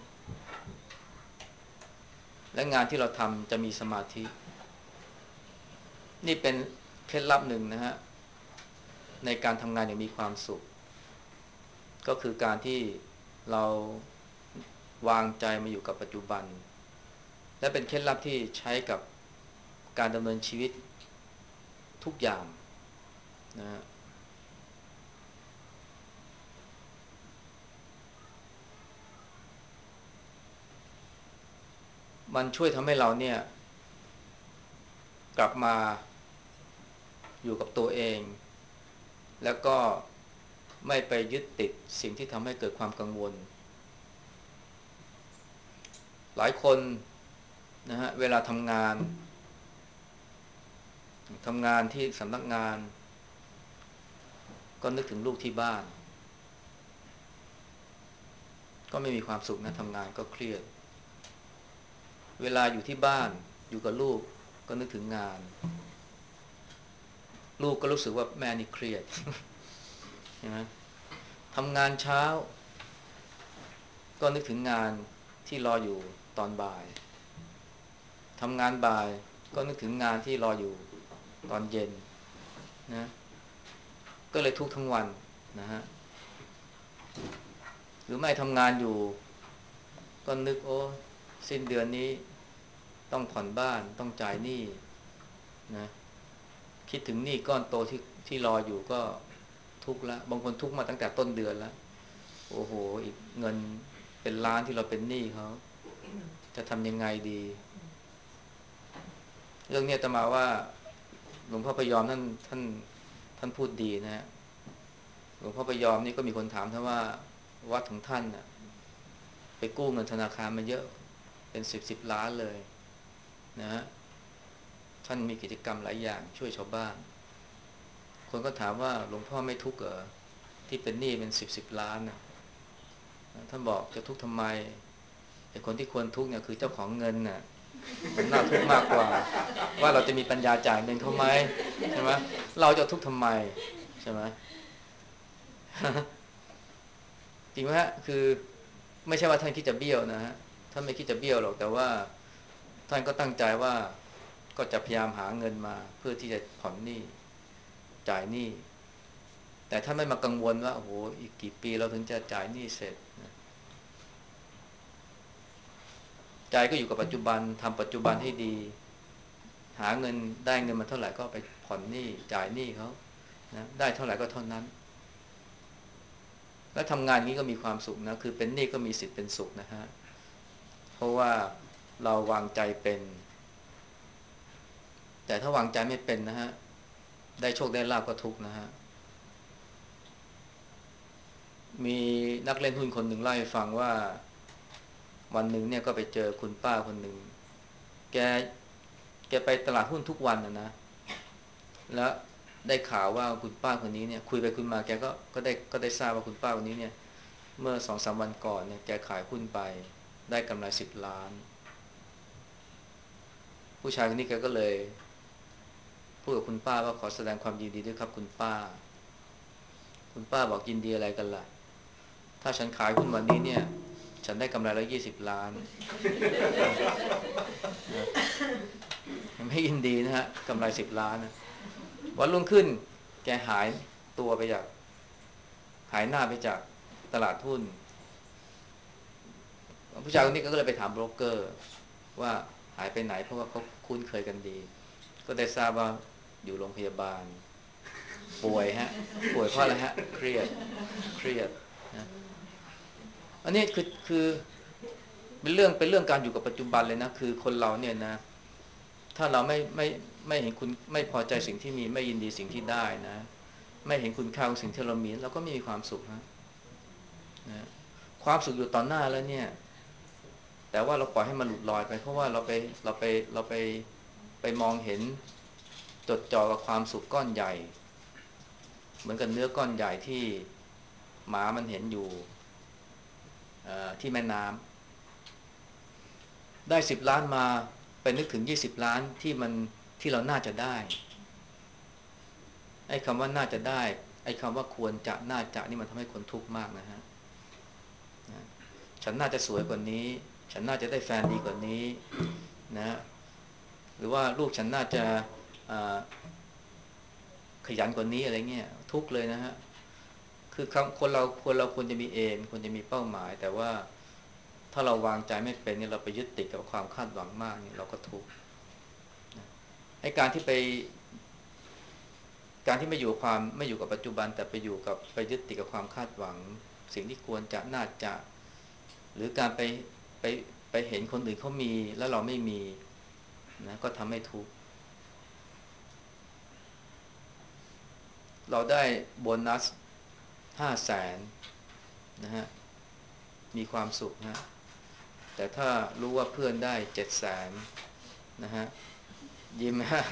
และงานที่เราทำจะมีสมาธินี่เป็นเคล็ดลับหนึ่งนะฮะในการทำงานอย่างมีความสุขก็คือการที่เราวางใจมาอยู่กับปัจจุบันและเป็นเคล็ดลับที่ใช้กับการดำเนินชีวิตทุกอย่างนะฮะมันช่วยทำให้เราเนี่ยกลับมาอยู่กับตัวเองแล้วก็ไม่ไปยึดติดสิ่งที่ทำให้เกิดความกังวลหลายคนนะฮะเวลาทำงานทำงานที่สำนักงานก็นึกถึงลูกที่บ้านก็ไม่มีความสุขนะทำงานก็เครียดเวลาอยู่ที่บ้านอยู่กับลูกก็นึกถึงงานลูกก็รู้สึกว่าแม่นี่เครียดใช่ไหมทำงานเช้าก็นึกถึงงานที่รออยู่ตอนบ่ายทำงานบ่ายก็นึกถึงงานที่รออยู่ตอนเย็นนะก็เลยทุกข์ทั้งวันนะฮะหรือไม่ทำงานอยู่ก็นึกโอ้สิ้นเดือนนี้ต้องผ่อนบ้านต้องจ่ายหนี้นะคิดถึงหนี้ก้อนโตที่ที่รออยู่ก็ทุกข์ละบางคนทุกข์มาตั้งแต่ต้นเดือนแล้วโอ้โหอีกเงินเป็นล้านที่เราเป็นหนี้เขาจะทำยังไงดีเรื่องนี้อาตมาว่าหลวงพ่อพยอมท่านท่านท่านพูดดีนะฮะหลวงพ่อพยอมนี่ก็มีคนถามท่านว่าวัดของท่านน่ะไปกู้เงินธนาคารมาเยอะเป็นสิบสิบล้านเลยนะฮะท่านมีกิจกรรมหลายอย่างช่วยชาวบ้านคนก็ถามว่าหลวงพ่อไม่ทุกข์เหรอที่เป็นหนี้เป็นสิบสิบล้านนะท่านบอกจะทุกข์ทำไมไอ้คนที่ควรทุกข์เนี่ยคือเจ้าของเงินน่ะมันน่าทุกข์มากกว่าว่าเราจะมีปัญญาจ่ายเงินเขาไหมใช่ไหมเราจะทุกข์ทำไมใช่ไหมจริงไหมฮะคือไม่ใช่ว่าท่านคิดจะเบี้ยวนะฮะท่านไม่คิดจะเบี้ยวหรอกแต่ว่าท่านก็ตั้งใจว่าก็จะพยายามหาเงินมาเพื่อที่จะผ่อนหนี้จ่ายหนี้แต่ท่านไม่มากังวลว่าโอ้โหอีกกี่ปีเราถึงจะจ่ายหนี้เสร็จนะใจก็อยู่กับปัจจุบันทำปัจจุบันให้ดีหาเงินได้เงินมาเท่าไหร่ก็ไปผ่อนหนี้จ่ายหนี้เขานะได้เท่าไหร่ก็เท่านั้นแล้วทำงานนี้ก็มีความสุขนะคือเป็นหนี้ก็มีสิทธิ์เป็นสุขนะฮะเพราะว่าเราวางใจเป็นแต่ถ้าวางใจไม่เป็นนะฮะได้โชคได้ลาภก็ทุกข์นะฮะมีนักเล่นหุ้นคนหนึ่งเล่าให้ฟังว่าวันหนึ่งเนี่ยก็ไปเจอคุณป้าคนหนึ่งแกแกไปตลาดหุ้นทุกวันนะนะแล้วได้ข่าวว่าคุณป้าคนนี้เนี่ยคุยไปคุยมาแกก็ก็ได้ก็ได้ทราบว่าคุณป้าคนนี้เนี่ยเมื่อสองสามวันก่อนเนี่ยแกขายหุ้นไปได้กำไรสิบล้านผู้ชายคนนี้แกก็เลยพูดกับคุณป้าว่าขอแสดงความยินดีด้วยครับคุณป้าคุณป้าบอกยินดีอะไรกันล่ะถ้าฉันขายหุ้นวันนี้เนี่ยฉันได้กำไรแล้วยี่สิบล้านไม่ยินดีนะฮะกำไรสิบล้านนะวันรุ่งขึ้นแกหายตัวไปจากหายหน้าไปจากตลาดหุ้นผู้ชายคนนี้ก็เลยไปถามโบรกเกอร์ว่าหายไปไหนเพราะว่าเขาคุ้นเคยกันดีก็ได้ทราบว่าอยู่โรงพยาบาลป่วยฮะป่วยเพราะอะไรฮะเครียดเครียดนะอันนี้คือคือเป็นเรื่องเป็นเรื่องการอยู่กับปัจจุบันเลยนะคือคนเราเนี่ยนะถ้าเราไม่ไม่ไม่เห็นคุณไม่พอใจสิ่งที่มีไม่ยินดีสิ่งที่ได้นะไม่เห็นคุณค่าของสิ่งที่เรามีเราก็ไม่มีความสุขฮะนะความสุขอยู่ต่อหน้าแล้วเนี่ยแต่ว่าเราปล่อยให้มันหลุดลอยไปเพราะว่าเราไปเราไปเราไปไปมองเห็นจดจ่อกับความสุขก้อนใหญ่เหมือนกับเนื้อก้อนใหญ่ที่หมามันเห็นอยู่ที่แม่น้ำได้สิบล้านมาไปนึกถึงยี่สิบล้านที่มันที่เราน่าจะได้ไอ้คำว่าน่าจะได้ไอ้คำว่าควรจะน่าจะนี่มันทำให้คนทุกข์มากนะฮะฉันน่าจะสวยกว่านี้ฉันน่าจะได้แฟนดีกว่านี้นะหรือว่าลูกฉันน่าจะขยันกว่านี้อะไรเงี้ยทุกข์เลยนะฮะคือคนเราคนเราควรจะมีเอมควรจะมีเป้าหมายแต่ว่าถ้าเราวางใจไม่เป็นเนี่ยเราไปยึดติดกับความคาดหวังมากเนี่ยเราก็ทุกข์ไอ้การที่ไปการที่ไม่อยู่ความไม่อยู่กับปัจจุบันแต่ไปอยู่กับไปยึดติดกับความคาดหวังสิ่งที่ควรจะน่าจะหรือการไปไปไปเห็นคนอื่นเขามีแล้วเราไม่มีนะก็ทำให้ทุกข์เราได้โบนัสห้าแสนนะฮะมีความสุขนะแต่ถ้ารู้ว่าเพื่อนได้เจ็ดแสนนะฮะยิ้มฮะ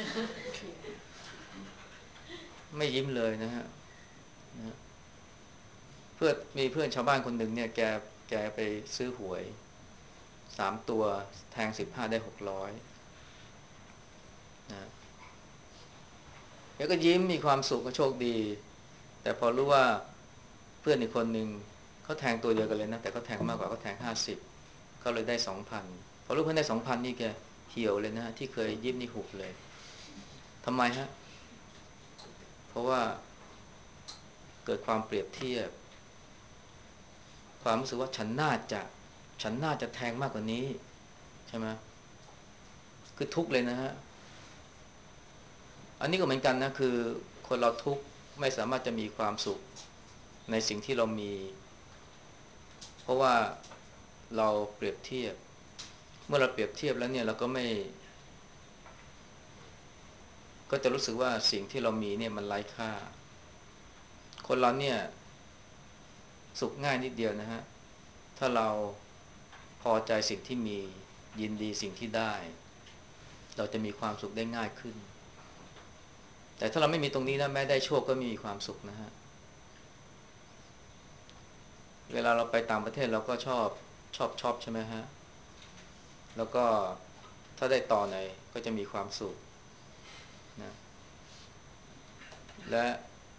ไม่ยิ้มเลยนะฮะนะเพื่อนมีเพื่อนชาวบ้านคนหนึ่งเนี่ยแกแกไปซื้อหวยสามตัวแทงสิบห้าได้หกร้อยนะแกก็ยิ้มมีความสุขก็โชคดีแต่พอรู้ว่าเพื่อนอีกคนหนึ่งเขาแทงตัวเดียวกันเลยนะแต่เขาแทงมากกว่าเขาแทงห้าสิบเขาเลยได้สองพันพอรู้เพื่อนได้สองพันนี่แกเหี่ยวเลยนะที่เคยยิ้มนี่หุบเลยทำไมฮะเพราะว่าเกิดความเปรียบเทียบความรู้สึกว่าฉันน่าจะฉันน่าจะแทงมากกว่านี้ใช่ไหมคือทุกข์เลยนะฮะอันนี้ก็เหมือนกันนะคือคนเราทุกข์ไม่สามารถจะมีความสุขในสิ่งที่เรามีเพราะว่าเราเปรียบเทียบเมื่อเราเปรียบเทียบแล้วเนี่ยเราก็ไม่ก็จะรู้สึกว่าสิ่งที่เรามีเนี่ยมันไร้ค่าคนเราเนี่ยสุขง่ายนิดเดียวนะฮะถ้าเราพอใจสิ่งที่มียินดีสิ่งที่ได้เราจะมีความสุขได้ง่ายขึ้นแต่ถ้าเราไม่มีตรงนี้นะแม้ได้โชคก็ไม่มีความสุขนะฮะเวลาเราไปต่างประเทศเราก็ชอบชอบชอบใช่ไหมฮะแล้วก็ถ้าได้ต่อไหนก็จะมีความสุขนะและ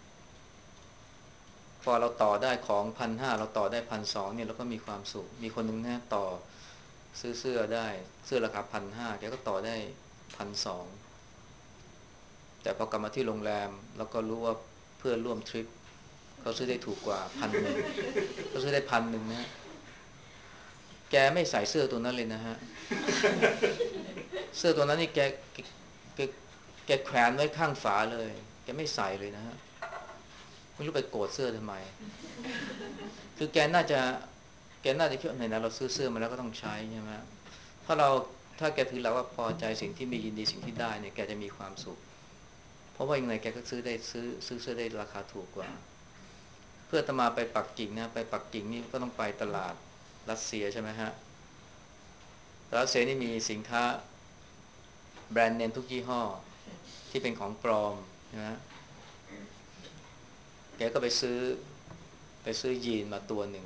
พอเราต่อได้ของพันห้าเราต่อได้พันสองเนี่ยเราก็มีความสุขมีคนหนึ่งนะต่อซื้อเสื้อได้เสื้อราคาพันห้าแกก็ต่อได้พันสองแต่พอกลับมาที่โรงแรมแล้วก็รู้ว่าเพื่อนร่วมทริปเขาซื้อได้ถูกกว่าพันหนึ่งเขาซื้อได้พันหนึ่งนะแกไม่ใส่เสื้อตัวนั้นเลยนะฮะเสื้อตัวนั้นนี่แกแกแกแขวนไว้ข้างฝาเลยแกไม่ใส่เลยนะฮะไม่รู้ไปโกรธเสื้อทำไมคือแกน่าจะแกน่าจะคิดว่าไหนๆเราซื้อเสื้อมาแล้วก็ต้องใช้ใช่ไหมถ้าเราถ้าแกถือหลักว่าพอใจสิ่งที่มียินดีสิ่งที่ได้เนี่ยแกจะมีความสุขเพราะว่ายังไงแกก็ซื้อได้ซื้อซื้อเสื้อได้ราคาถูกกว่าเพื่ออาตมาไปปักกิ่งนะไปปักกิ่งนี่ก็ต้องไปตลาดรัสเซียใช่ไหมฮะรัสเซียนี่มีสินค้าแบรนด์เนมทุกยี่ห้อที่เป็นของปลอมนะฮะแกก็ไปซื้อไปซื้อยีนมาตัวหนึ่ง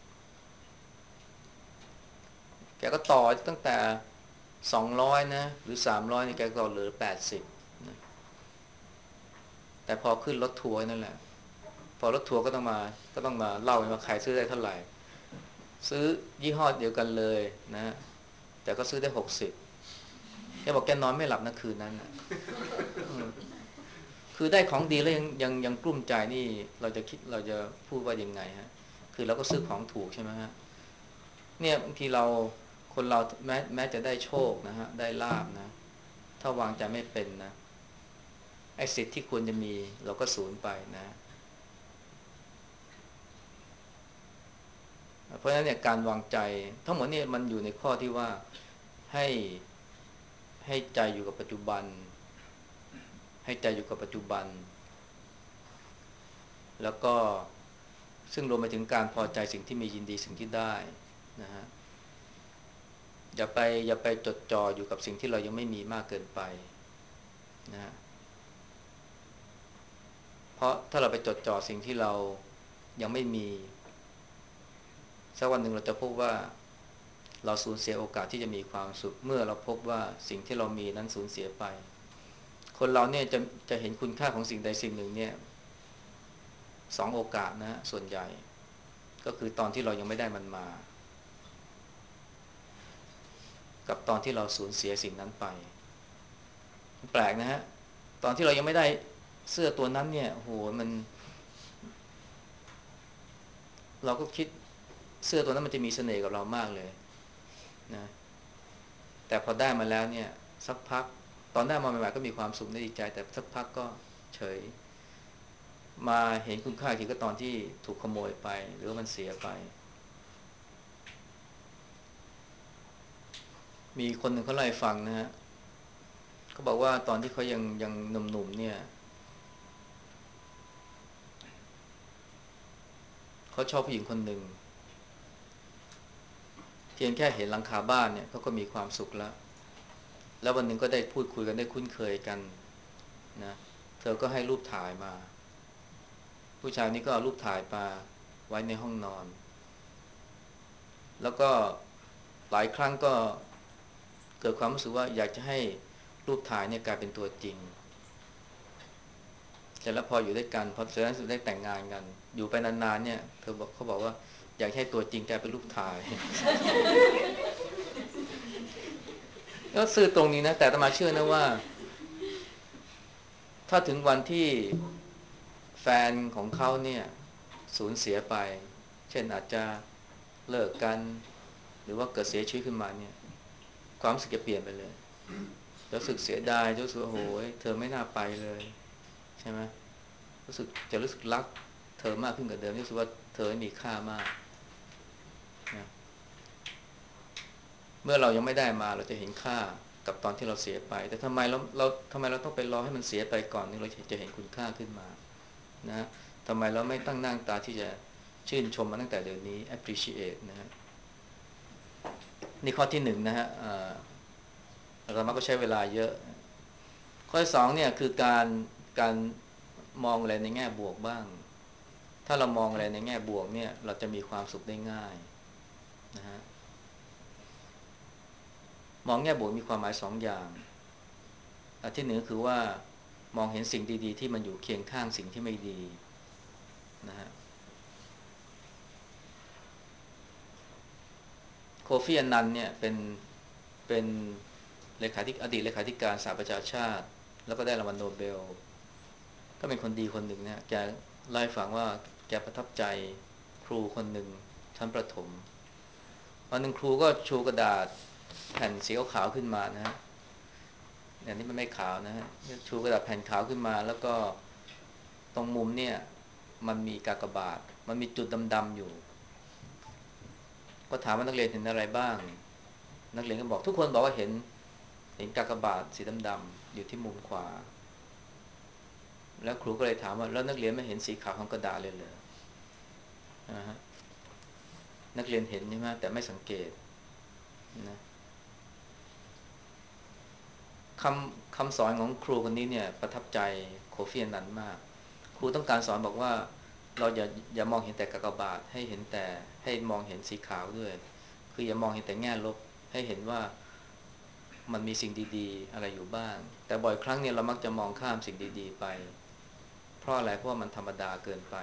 แกก็ต่อตั้งแต่สองร้อยนะหรือสามร้อยนี่แกก็เหลือแปดสิบนะแต่พอขึ้นรถทัวร์นั่นแหละพอรถทัวร์ก็ต้องมาก็ต้องมาเล่าว่าใครซื้อได้เท่าไหร่ซื้อยี่ห้อเดียวกันเลยนะแต่ก็ซื้อได้หกสิบแกบอกแกนอนไม่หลับนะคืนนั้นนะคือได้ของดีแล้วยังยังยังกลุ้มใจนี่เราจะคิดเราจะพูดว่ายังไงฮะคือเราก็ซื้อของถูกใช่ไหมฮะเนี่ยบางทีเราคนเราแม้แม้จะได้โชคนะฮะได้ลาบนะถ้าวางใจไม่เป็นนะไอ้สิทธิ์ที่ควรจะมีเราก็สูญไปนะเพราะฉะนั้นเนี่ยการวางใจทั้งหมดเนี่ยมันอยู่ในข้อที่ว่าให้ให้ใจอยู่กับปัจจุบันให้ใจอยู่กับปัจจุบันแล้วก็ซึ่งรวมไปถึงการพอใจสิ่งที่มียินดีสิ่งที่ได้นะฮะอย่าไปอย่าไปจดจ่ออยู่กับสิ่งที่เรายังไม่มีมากเกินไปนะฮะเพราะถ้าเราไปจดจ่อสิ่งที่เรายังไม่มีสักวันหนึ่งเราจะพบว่าเราสูญเสียโอกาสที่จะมีความสุขเมื่อเราพบว่าสิ่งที่เรามีนั้นสูญเสียไปคนเราเนี่ยจะจะเห็นคุณค่าของสิ่งใดสิ่งหนึ่งเนี่ยสองโอกาสนะฮะส่วนใหญ่ก็คือตอนที่เรายังไม่ได้มันมากับตอนที่เราสูญเสียสิ่งนั้นไปแปลกนะฮะตอนที่เรายังไม่ได้เสื้อตัวนั้นเนี่ยโหมันเราก็คิดเสื้อตัวนั้นมันจะมีเสน่ห์กับเรามากเลยนะแต่พอได้มาแล้วเนี่ยสักพักตอนได้มาใหม่ๆก็มีความสุขได้ดีใจแต่สักพักก็เฉยมาเห็นคุณค่าทีก็ตอนที่ถูกขโมยไปหรือว่ามันเสียไปมีคนหนึ่งเขาเล่าให้ฟังนะฮะเขาบอกว่าตอนที่เขายังยังหนุ่มๆเนี่ยเขาชอบผู้หญิงคนหนึ่งเพียงแค่เห็นหลังคาบ้านเนี่ยเขาก็มีความสุขแล้วแล้ววันหนึ่งก็ได้พูดคุยกันได้คุ้นเคยกันนะเธอก็ให้รูปถ่ายมาผู้ชายนี้ก็เอารูปถ่ายมาไว้ในห้องนอนแล้วก็หลายครั้งก็เกิดความรู้สึกว่าอยากจะให้รูปถ่ายเนี่ยกลายเป็นตัวจริงเสร็จแล้วพออยู่ด้วยกันพอเสร็จแล้วได้แต่งงานกันอยู่ไปนานๆเนี่ยเธอบอกเขาบอกว่าอยากให้ตัวจริงกลายเป็นรูปถ่ายก็ซื่อตรงนี้นะแต่อาตมาเชื่อนะว่าถ้าถึงวันที่แฟนของเขาเนี่ยสูญเสียไปเช่นอาจจะเลิกกันหรือว่าเกิดเสียชีวิตขึ้นมาเนี่ยความรู้สึกจะเปลี่ยนไปเลยรู้สึกเสียดายรู้สึกว่าโอ้ยเธอไม่น่าไปเลยใช่ไหมรู้สึกจะรู้สึกรักเธอมากขึ้นกว่าเดิมรู้สึกว่าเธอมีค่ามากนะเมื่อเรายังไม่ได้มาเราจะเห็นค่ากับตอนที่เราเสียไปแต่ทำไมเราเราทำไมเราต้องไปรอให้มันเสียไปก่อนนี่เราจะเห็นคุณค่าขึ้นมานะทำไมเราไม่ตั้งหน้าตาที่จะชื่นชมมันตั้งแต่เดี๋ยวนี้ appreciate นะฮะนี่ข้อที่หนึ่งนะฮะเรามักก็ใช้เวลาเยอะข้อที่สองเนี่ยคือการการมองอะไรในแง่บวกบ้างถ้าเรามองอะไรในแง่บวกเนี่ยเราจะมีความสุขได้ง่ายนะฮะมองแง่บวกมีความหมายสองอย่างอันที่หนึ่งคือว่ามองเห็นสิ่งดีๆที่มันอยู่เคียงข้างสิ่งที่ไม่ดีนะฮะโคฟี่อันนันต์เนี่ยเป็นเป็นเลขาธิอดีตเลขาธิการสหประชาชาติแล้วก็ได้รางวัลโนเบลก็เป็นคนดีคนหนึ่งนะแกเล่าให้ฟังว่าแกประทับใจครูคนหนึ่งชั้นประถมวันหนึ่งครูก็ชูกระดาษแผ่นสีขาวขึ้นมานะฮะอย่างนี้มันไม่ขาวนะฮะชูกระดาษแผ่นขาวขึ้นมาแล้วก็ตรงมุมเนี่ยมันมีกากบาทมันมีจุดดำๆอยู่ก็ถามว่านักเรียนเห็นอะไรบ้างนักเรียนก็บอกทุกคนบอกว่าเห็นเห็นกากบาทสีดำๆอยู่ที่มุมขวาแล้วครูก็เลยถามว่าแล้วนักเรียนไม่เห็นสีขาวของกระดาษเลยเหรอนะฮะนักเรียนเห็นใช่ไหมแต่ไม่สังเกตนะคำคำสอนของครูคนนี้เนี่ยประทับใจโคฟี่อันนันต์มากครูต้องการสอนบอกว่าเราอย่าอย่ามองเห็นแต่กากบาทให้เห็นแต่ให้มองเห็นสีขาวด้วยคืออย่ามองเห็นแต่แง่ลบให้เห็นว่ามันมีสิ่งดีๆอะไรอยู่บ้างแต่บ่อยครั้งเนี่ยเรามักจะมองข้ามสิ่งดีๆไปเพราะอะไรเพราะว่ามันธรรมดาเกินไป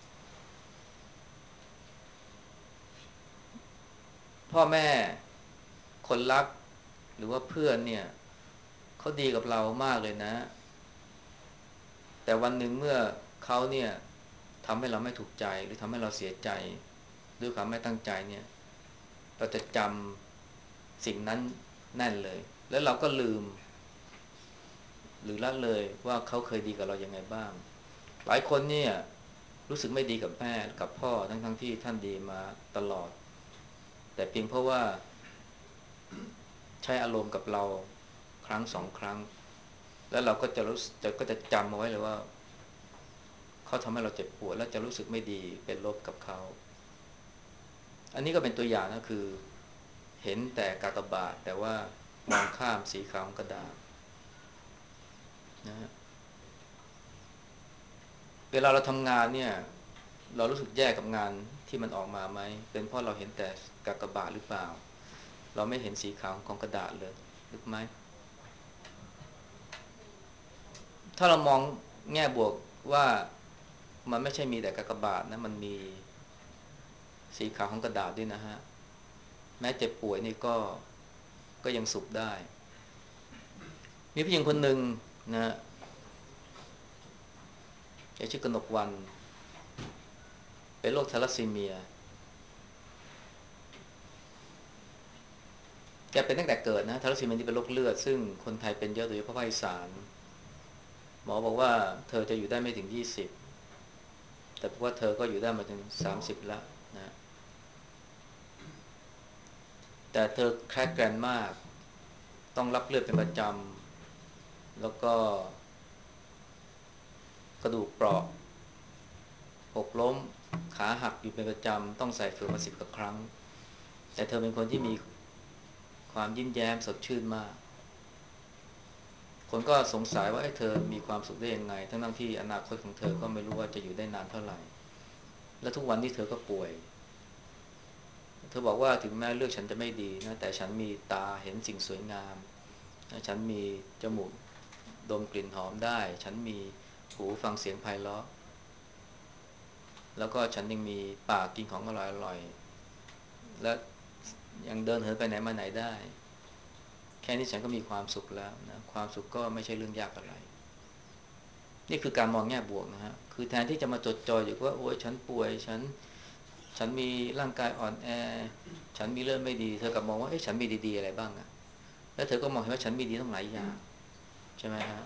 พ่อแม่คนรักหรือว่าเพื่อนเนี่ยเขาดีกับเรามากเลยนะแต่วันหนึ่งเมื่อเขาเนี่ยทำให้เราไม่ถูกใจหรือทำให้เราเสียใจด้วยความไม่ตั้งใจเนี่ยเราจะจำสิ่งนั้นแน่นเลยแล้วเราก็ลืมหรือละเลยว่าเขาเคยดีกับเรายังไงบ้างหลายคนเนี่ยรู้สึกไม่ดีกับแม่กับพ่อทั้งทั้งที่ท่านดีมาตลอดแต่เพียงเพราะว่าใช้อารมณ์กับเราครั้งสองครั้งแล้วเราก็จะรู้จะก็จะจำเอาไว้เลยว่าเขาทำให้เราเจ็บปวดและจะรู้สึกไม่ดีเป็นลบกับเขาอันนี้ก็เป็นตัวอย่างนะคือเห็นแต่กากบาทแต่ว่ามองข้ามสีขาวของกระดาษนะฮะเวลาเราทำงานเนี่ยเรารู้สึกแย่กับงานที่มันออกมาไหมเป็นเพราะเราเห็นแต่กากบาทหรือเปล่าเราไม่เห็นสีขาวของกระดาษเลยหรือไหมถ้าเรามองแง่บวกว่ามันไม่ใช่มีแต่กากบาทนะมันมีสีขาวของกระดาษด้วยนะฮะแม้เจ็บป่วยนี่ก็ก็ยังสุขได้มีผู้หญิงคนหนึ่งนะแกชื่อกนกวรรณเป็นโรคทาลัสซีเมียแกเป็นตั้งแต่เกิดนะทาลัสซีเมียนี่เป็นโรคเลือดซึ่งคนไทยเป็นเยอะโดยเฉพาะภาคอีสานหมอบอกว่าเธอจะอยู่ได้ไม่ถึงยี่สิบแต่ว่าเธอก็อยู่ได้มาถึงสามสิบแล้วนะแต่เธอแคร์แกรนมากต้องรับเลือดเป็นประจำแล้วก็กระดูกเปราะหกล้มขาหักอยู่เป็นประจำต้องใส่เฟือกมาสิบกว่าครั้งแต่เธอเป็นคนที่มีความยิ้มแย้มสดชื่นมากคนก็สงสัยว่าเธอมีความสุขได้ยังไงทั้งๆที่อนาคตของเธอก็ไม่รู้ว่าจะอยู่ได้นานเท่าไหร่และทุกวันนี้เธอก็ป่วยเธอบอกว่าถึงแม้เลือกฉันจะไม่ดีนะแต่ฉันมีตาเห็นสิ่งสวยงามฉันมีจมูกดมกลิ่นหอมได้ฉันมีหูฟังเสียงไพเราะแล้วก็ฉันยังมีปากกินของอร่อยๆและยังเดินเหินไปไหนมาไหนได้แค่นี้ฉันก็มีความสุขแล้วนะความสุขก็ไม่ใช่เรื่องยากอะไรนี่คือการมองแง่บวกนะฮะคือแทนที่จะมาจดจ่ออยู่ว่าโอ๊ยฉันป่วยฉันฉันมีร่างกายอ่อนแอฉันมีเรื่องไม่ดีเธอกลับมองว่าเอ๊ะฉันมีดีๆอะไรบ้างอะแล้วเธอก็มองเห็นว่าฉันมีดีตั้งหลายอย่างใช่ไหมฮะ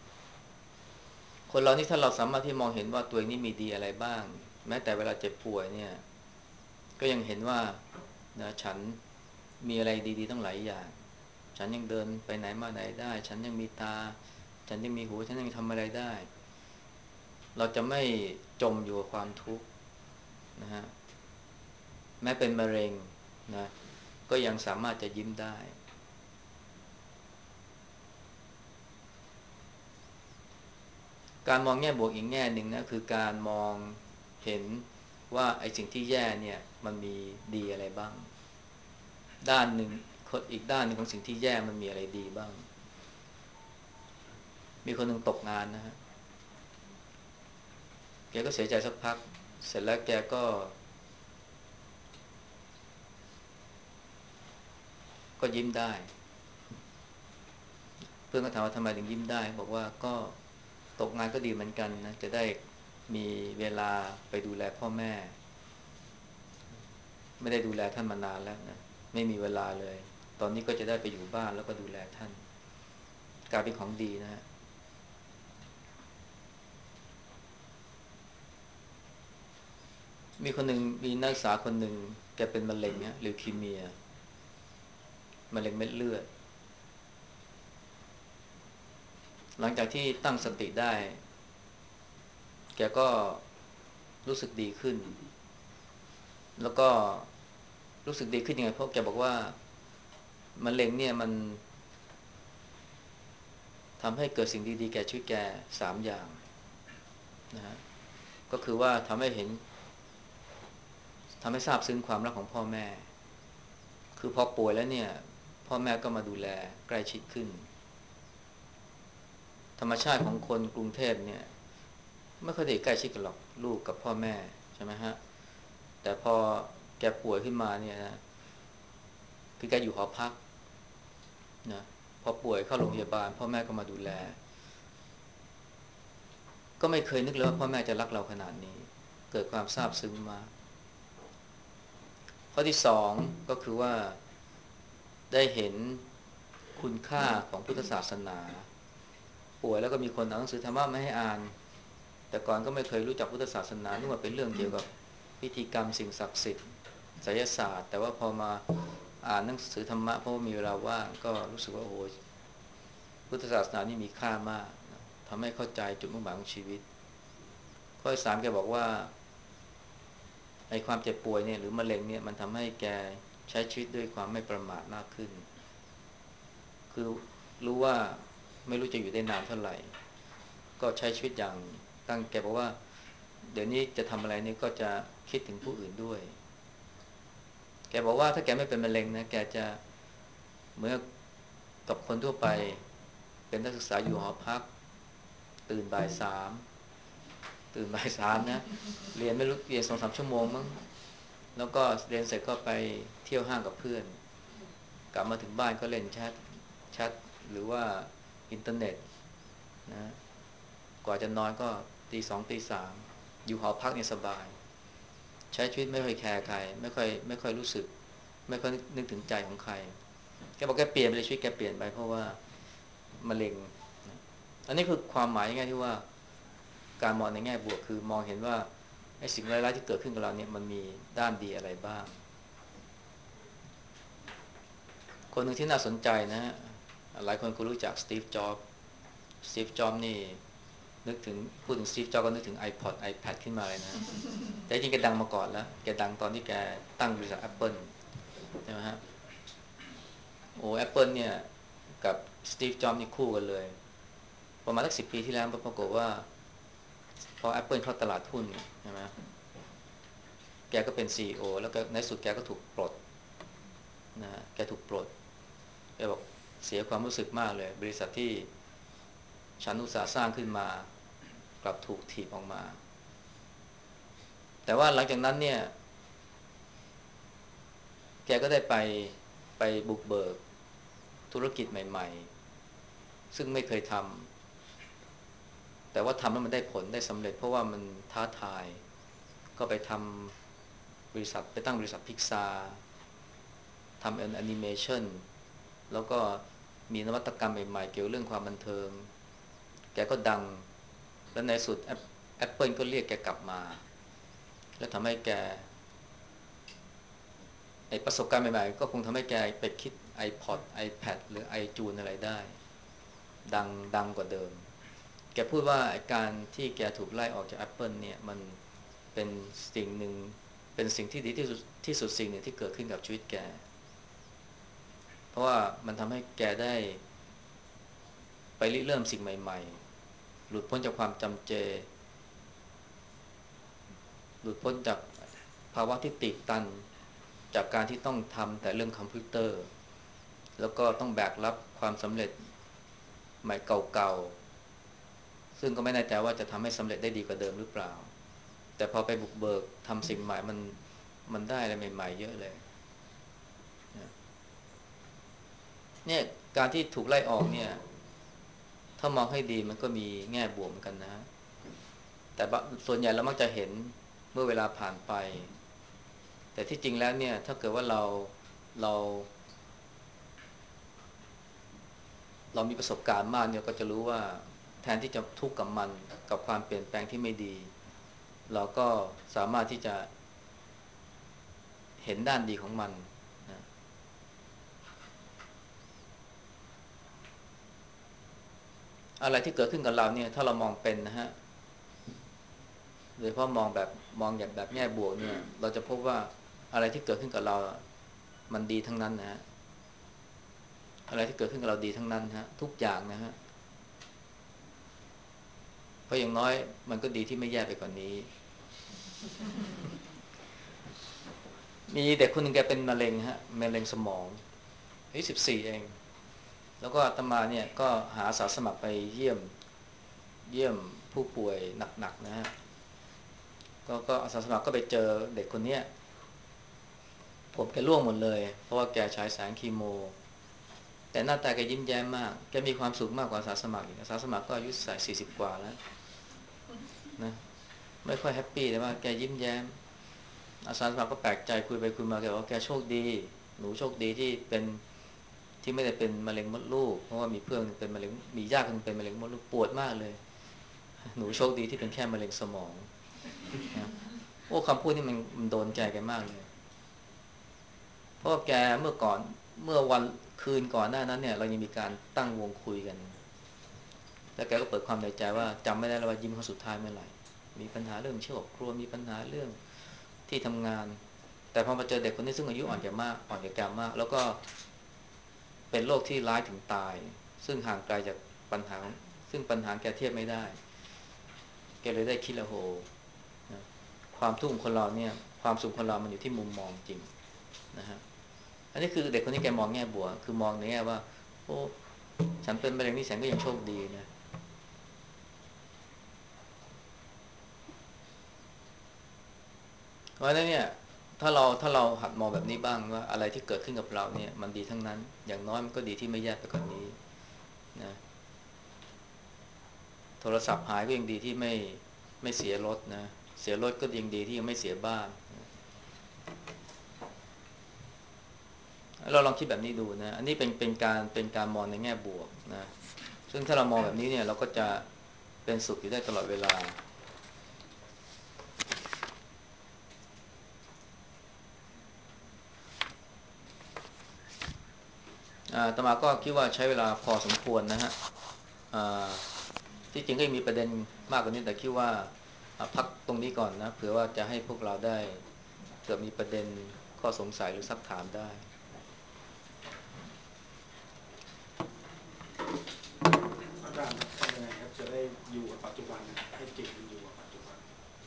คนเรานี่ถ้าเราสามารถที่มองเห็นว่าตัวเองนี่มีดีอะไรบ้างแม้แต่เวลาเจ็บป่วยเนี่ยก็ยังเห็นว่านะฉันมีอะไรดีๆตั้งหลายอย่างฉันยังเดินไปไหนมาไหนได้ฉันยังมีตาฉันยังมีหูฉันยังทำอะไรได้เราจะไม่จมอยู่กับความทุกข์นะฮะแม้เป็นมะเร็งนะก็ยังสามารถจะยิ้มได้การมองแง่บวกอีกแง่หนึ่งนะคือการมองเห็นว่าไอ้สิ่งที่แย่เนี่ยมันมีดีอะไรบ้างด้านหนึ่งอีกด้านหนึ่งของสิ่งที่แย่มันมีอะไรดีบ้างมีคนหนึ่งตกงานนะฮะแกก็เสียใจสักพักเสร็จแล้วแกก็ก็ยิ้มได้เพื่อนก็ถามว่าทำไมถึงยิ้มได้บอกว่าก็ตกงานก็ดีเหมือนกันนะจะได้มีเวลาไปดูแลพ่อแม่ไม่ได้ดูแลท่านมานานแล้วนะไม่มีเวลาเลยตอนนี้ก็จะได้ไปอยู่บ้านแล้วก็ดูแลท่านกลายเป็นของดีนะฮะมีคนหนึ่งมีนักศึกษาคนหนึ่งแกเป็นมะเร็งเนี่ยลิวคีเมียมะเร็งเม็ดเลือดหลังจากที่ตั้งสติได้แกก็รู้สึกดีขึ้นแล้วก็รู้สึกดีขึ้นยังไงเพราะแกบอกว่ามะเร็งเนี่ยมันทำให้เกิดสิ่งดีๆแก่ชีวิตแกสามอย่างนะฮะก็คือว่าทำให้เห็นทำให้ทราบซึ้งความรักของพ่อแม่คือพอป่วยแล้วเนี่ยพ่อแม่ก็มาดูแลใกล้ชิดขึ้นธรรมชาติของคนกรุงเทพเนี่ยไม่ค่อยได้ใกล้ชิดกันหรอกลูกกับพ่อแม่ใช่ไหมฮะแต่พอแกป่วยขึ้นมาเนี่ยนะคือแกอยู่หอพักนะพอป่วยเข้าโรงพยาบาลพ่อแม่ก็มาดูแลก็ไม่เคยนึกเลยว่าพ่อแม่จะรักเราขนาดนี้เกิดความซาบซึ้งมาข้อที่สองก็คือว่าได้เห็นคุณค่าของพุทธศาสนาป่วยแล้วก็มีคนเอาหนังสือธรรมะมาให้อ่านแต่ก่อนก็ไม่เคยรู้จักพุทธศาสนานึกว่าเป็นเรื่องเกี่ยวกับพิธีกรรมสิ่งศักดิ์สิทธิ์ไสยศาสตร์แต่ว่าพอมาอ่านหนังสือธรรมะเพราะว่ามีเวลาว่างก็รู้สึกว่าโอ้โหพุทธศาสนานี่มีค่ามากทำให้เข้าใจจุดมุ่งหมายของชีวิตข้อที่สามแกบอกว่าไอ้ความเจ็บป่วยเนี่ยหรือมะเร็งเนี่ยมันทำให้แกใช้ชีวิตด้วยความไม่ประมาทมากขึ้นคือรู้ว่าไม่รู้จะอยู่ได้นานเท่าไหร่ก็ใช้ชีวิตอย่างตั้งแกบอกว่าเดี๋ยวนี้จะทำอะไรนี่ก็จะคิดถึงผู้อื่นด้วยแกบอกว่าถ้าแกไม่เป็นมะเร็งนะแกจะเหมือนกับคนทั่วไปเป็นนักศึกษาอยู่หอพักตื่นบ่ายสามตื่นบ่ายสามนะเรียนไม่รู้เรียนสองสามชั่วโมงมั้งแล้วก็เรียนเสร็จก็ไปเที่ยวห้างกับเพื่อนกลับมาถึงบ้านก็เล่นแชทแชทหรือว่าอินเทอร์เน็ตนะกว่าจะนอนก็ตีสองตีสามอยู่หอพักเนี่ยสบายใช้ชีวิตไม่ค่อยแคร์ใครไม่ค่อยไม่ค่อยรู้สึกไม่ค่อยนึกถึงใจของใครแกบอกแกเปลี่ยนไปเลยชีวิตแกเปลี่ยนไปเพราะว่ามะเร็งอันนี้คือความหมายง่ายที่ว่าการมองในแง่บวกคือมองเห็นว่าไอ้สิ่งร้ายๆที่เกิดขึ้นกับเราเนี่ยมันมีด้านดีอะไรบ้างคนหนึ่งที่น่าสนใจนะฮะหลายคนก็รู้จักสตีฟจ็อบส์สตีฟจ็อบส์นี่นึกถึงพูดถึงสตีฟจ็อบส์ก็นึกถึง iPod iPad ขึ้นมาเลยนะแต่จริงแกดังมาก่อนแล้วแกดังตอนที่แกตั้งบริษัท Apple ใช่ไหมฮะโอ้ Apple เนี่ยกับสตีฟจ็อบส์นี่คู่กันเลยประมาณสักสิบปีที่แล้วปรากฏว่าพอ Apple เข้าตลาดหุ้นใช่ไหมแกก็เป็น ซี อี โอ แล้วก็ในสุดแกก็ถูกปลดนะแกถูกปลดแกบอกเสียความรู้สึกมากเลยบริษัทที่ฉันอุตสาห์สร้างขึ้นมากลับถูกถีบออกมาแต่ว่าหลังจากนั้นเนี่ยแกก็ได้ไปไปบุกเบิกธุรกิจใหม่ๆซึ่งไม่เคยทำแต่ว่าทำแล้วมันได้ผลได้สำเร็จเพราะว่ามันท้าทายก็ไปทำบริษัทไปตั้งบริษัทพิกซาทำแอนิเมชันแล้วก็มีนวัตกรรมใหม่ๆเกี่ยวเรื่องความบันเทิงแกก็ดังแล้วในสุดแอปเปิลก็เรียกแกกลับมาแล้วทำให้แกไอประสบการณ์ใหม่ๆก็คงทำให้แกไปคิด iPod iPad หรือ iTunes อะไรได้ดังดังกว่าเดิมแกพูดว่าการที่แกถูกไล่ออกจาก Apple เนี่ยมันเป็นสิ่งหนึ่งเป็นสิ่งที่ดีที่สุดที่สุดสิ่งหนึ่งที่เกิดขึ้นกับชีวิตแกเพราะว่ามันทำให้แกได้ไปริเริ่มสิ่งใหม่หลุดพ้นจากความจำเจหลุดพ้นจากภาวะที่ติดตันจากการที่ต้องทำแต่เรื่องคอมพิวเตอร์แล้วก็ต้องแบกรับความสำเร็จใหม่เก่าๆซึ่งก็ไม่แน่ใจว่าจะทำให้สำเร็จได้ดีกว่าเดิมหรือเปล่าแต่พอไปบุกเบิกทำสิ่งใหม่มันมันได้อะไรใหม่ๆเยอะเลยเนี่ยการที่ถูกไล่ออกเนี่ยถ้ามองให้ดีมันก็มีแง่บวกเหมือนกันนะฮะแต่ส่วนใหญ่เรามักจะเห็นเมื่อเวลาผ่านไปแต่ที่จริงแล้วเนี่ยถ้าเกิดว่าเราเราเรามีประสบการณ์มากเนี่ยก็จะรู้ว่าแทนที่จะทุกข์กับมันกับความเปลี่ยนแปลงที่ไม่ดีเราก็สามารถที่จะเห็นด้านดีของมันนะอะไรที่เกิดขึ้นกับเราเนี่ยถ้าเรามองเป็นนะฮะโดยเฉพาะมองแบบมองอย่างแบบแง่บวกเนี่ยเราจะพบว่าอะไรที่เกิดขึ้นกับเรามันดีทั้งนั้นนะฮะอะไรที่เกิดขึ้นกับเราดีทั้งนั้นฮะทุกอย่างนะฮะเพราะอย่างน้อยมันก็ดีที่ไม่แย่ไปกว่านี้มีเด็กคนหนึ่งแกเป็นมะเร็งฮะมะเร็งสมองอายุสิบสี่เองแล้วก็อาตมาเนี่ยก็หาอาสาสมัครไปเยี่ยมเยี่ยมผู้ป่วยหนักๆนะฮะก็ก็อาสาสมัครก็ไปเจอเด็กคนเนี้ยผมแกร่วงหมดเลยเพราะว่าแกใช้แสงคีโมแต่หน้าตาแกยิ้มแย้มมากแกมีความสุขมากกว่าอาสาสมัครอีกอาสาสมัครก็อายุสายสี่สิบกว่าแล้วนะไม่ค่อยแฮปปี้แต่ว่าแกยิ้มแย้มอาสาสมัครก็แปลกใจคุยไปคุยมาแกบอกว่าแกโชคดีหนูโชคดีที่เป็นที่ไม่ได้เป็นมะเร็งมดลูกเพราะว่ามีเพื่อนเป็นมะเร็งมีญาติคนเป็นมะเร็งมดลูกปวดมากเลยหนูโชคดีที่เป็นแค่มะเร็งสมองนะโอ้คำพูดนี่มันมันโดนใจแกมากเลยเพราะแกเมื่อก่อนเมื่อวันคืนก่อนหน้านั้นเนี่ยเรายังมีการตั้งวงคุยกันแล้วแกก็เปิดความในใจว่าจำไม่ได้แล้วว่ายิ้มครั้งสุดท้ายเมื่อไหร่มีปัญหาเรื่องครอบครัวมีปัญหาเรื่องที่ทำงานแต่พอมาเจอเด็กคนนี้ซึ่งอายุอ่อนกว่ามากอ่อนกว่าแกมากแล้วก็เป็นโรคที่ร้ายถึงตายซึ่งห่างไกลจากปัญหาซึ่งปัญหาแกเทียบไม่ได้แกเลยได้คิดแล้วโหนะความทุกข์ของคนเราเนี่ยความสุขของเรามันอยู่ที่มุมมองจริงนะฮะอันนี้คือเด็กคนนี้แกมองแง่บวกคือมองในแง่ว่าโอ้ฉันเป็นมะเร็งนี่ฉันก็ยังโชคดีนะเพราะฉะนั้นเนี่ยถ้าเราถ้าเราหัดมองแบบนี้บ้างว่าอะไรที่เกิดขึ้นกับเราเนี่ยมันดีทั้งนั้นอย่างน้อยมันก็ดีที่ไม่แย่ไปกว่านนี้นะโทรศัพท์หายก็ยังดีที่ไม่ไม่เสียรถนะเสียรถก็ยังดีที่ยังไม่เสียบ้านเราลองคิดแบบนี้ดูนะอันนี้เป็นเป็นการเป็นการมองในแง่บวกนะซึ่งถ้าเรามองแบบนี้เนี่ยเราก็จะเป็นสุขอยู่ได้ตลอดเวลาอ่าอาตมาก็คิดว่าใช้เวลาพอสมควรนะฮะอ่าที่จริงก็ยังมีประเด็นมากกว่านี้แต่คิดว่าพักตรงนี้ก่อนนะเผื่อว่าจะให้พวกเราได้เกิดมีประเด็นข้อสงสัยหรือซักถามได้อาจารย์ทำยังไงครับจะได้อยู่กับปัจจุบันให้จิตมันอยู่กับปัจจุบัน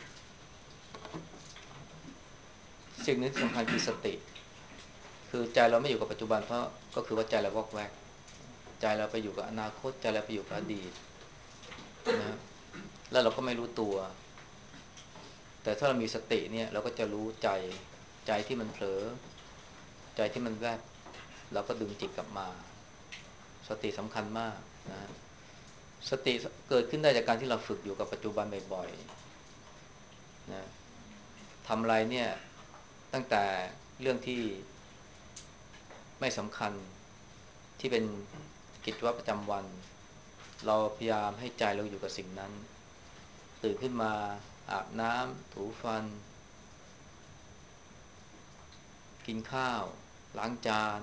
สิ่งหนึงที่สำคัญคือสติคือใจเราไม่อยู่กับปัจจุบันเพราะก็คือว่าใจเราวอกแวกใจเราไปอยู่กับอนาคตใจเราไปอยู่กับอดีตนะแล้วเราก็ไม่รู้ตัวแต่ถ้าเรามีสติเนี่ยเราก็จะรู้ใจใจที่มันเผลอใจที่มันแวบเราก็ดึงจิตกลับมาสติสำคัญมากนะสติเกิดขึ้นได้จากการที่เราฝึกอยู่กับปัจจุบันบ่อยๆนะทำอะไรเนี่ยตั้งแต่เรื่องที่ไม่สำคัญที่เป็นกิจวัตรประจำวันเราพยายามให้ใจเราอยู่กับสิ่งนั้นตื่นขึ้นมาอาบน้ำถูฟันกินข้าวล้างจาน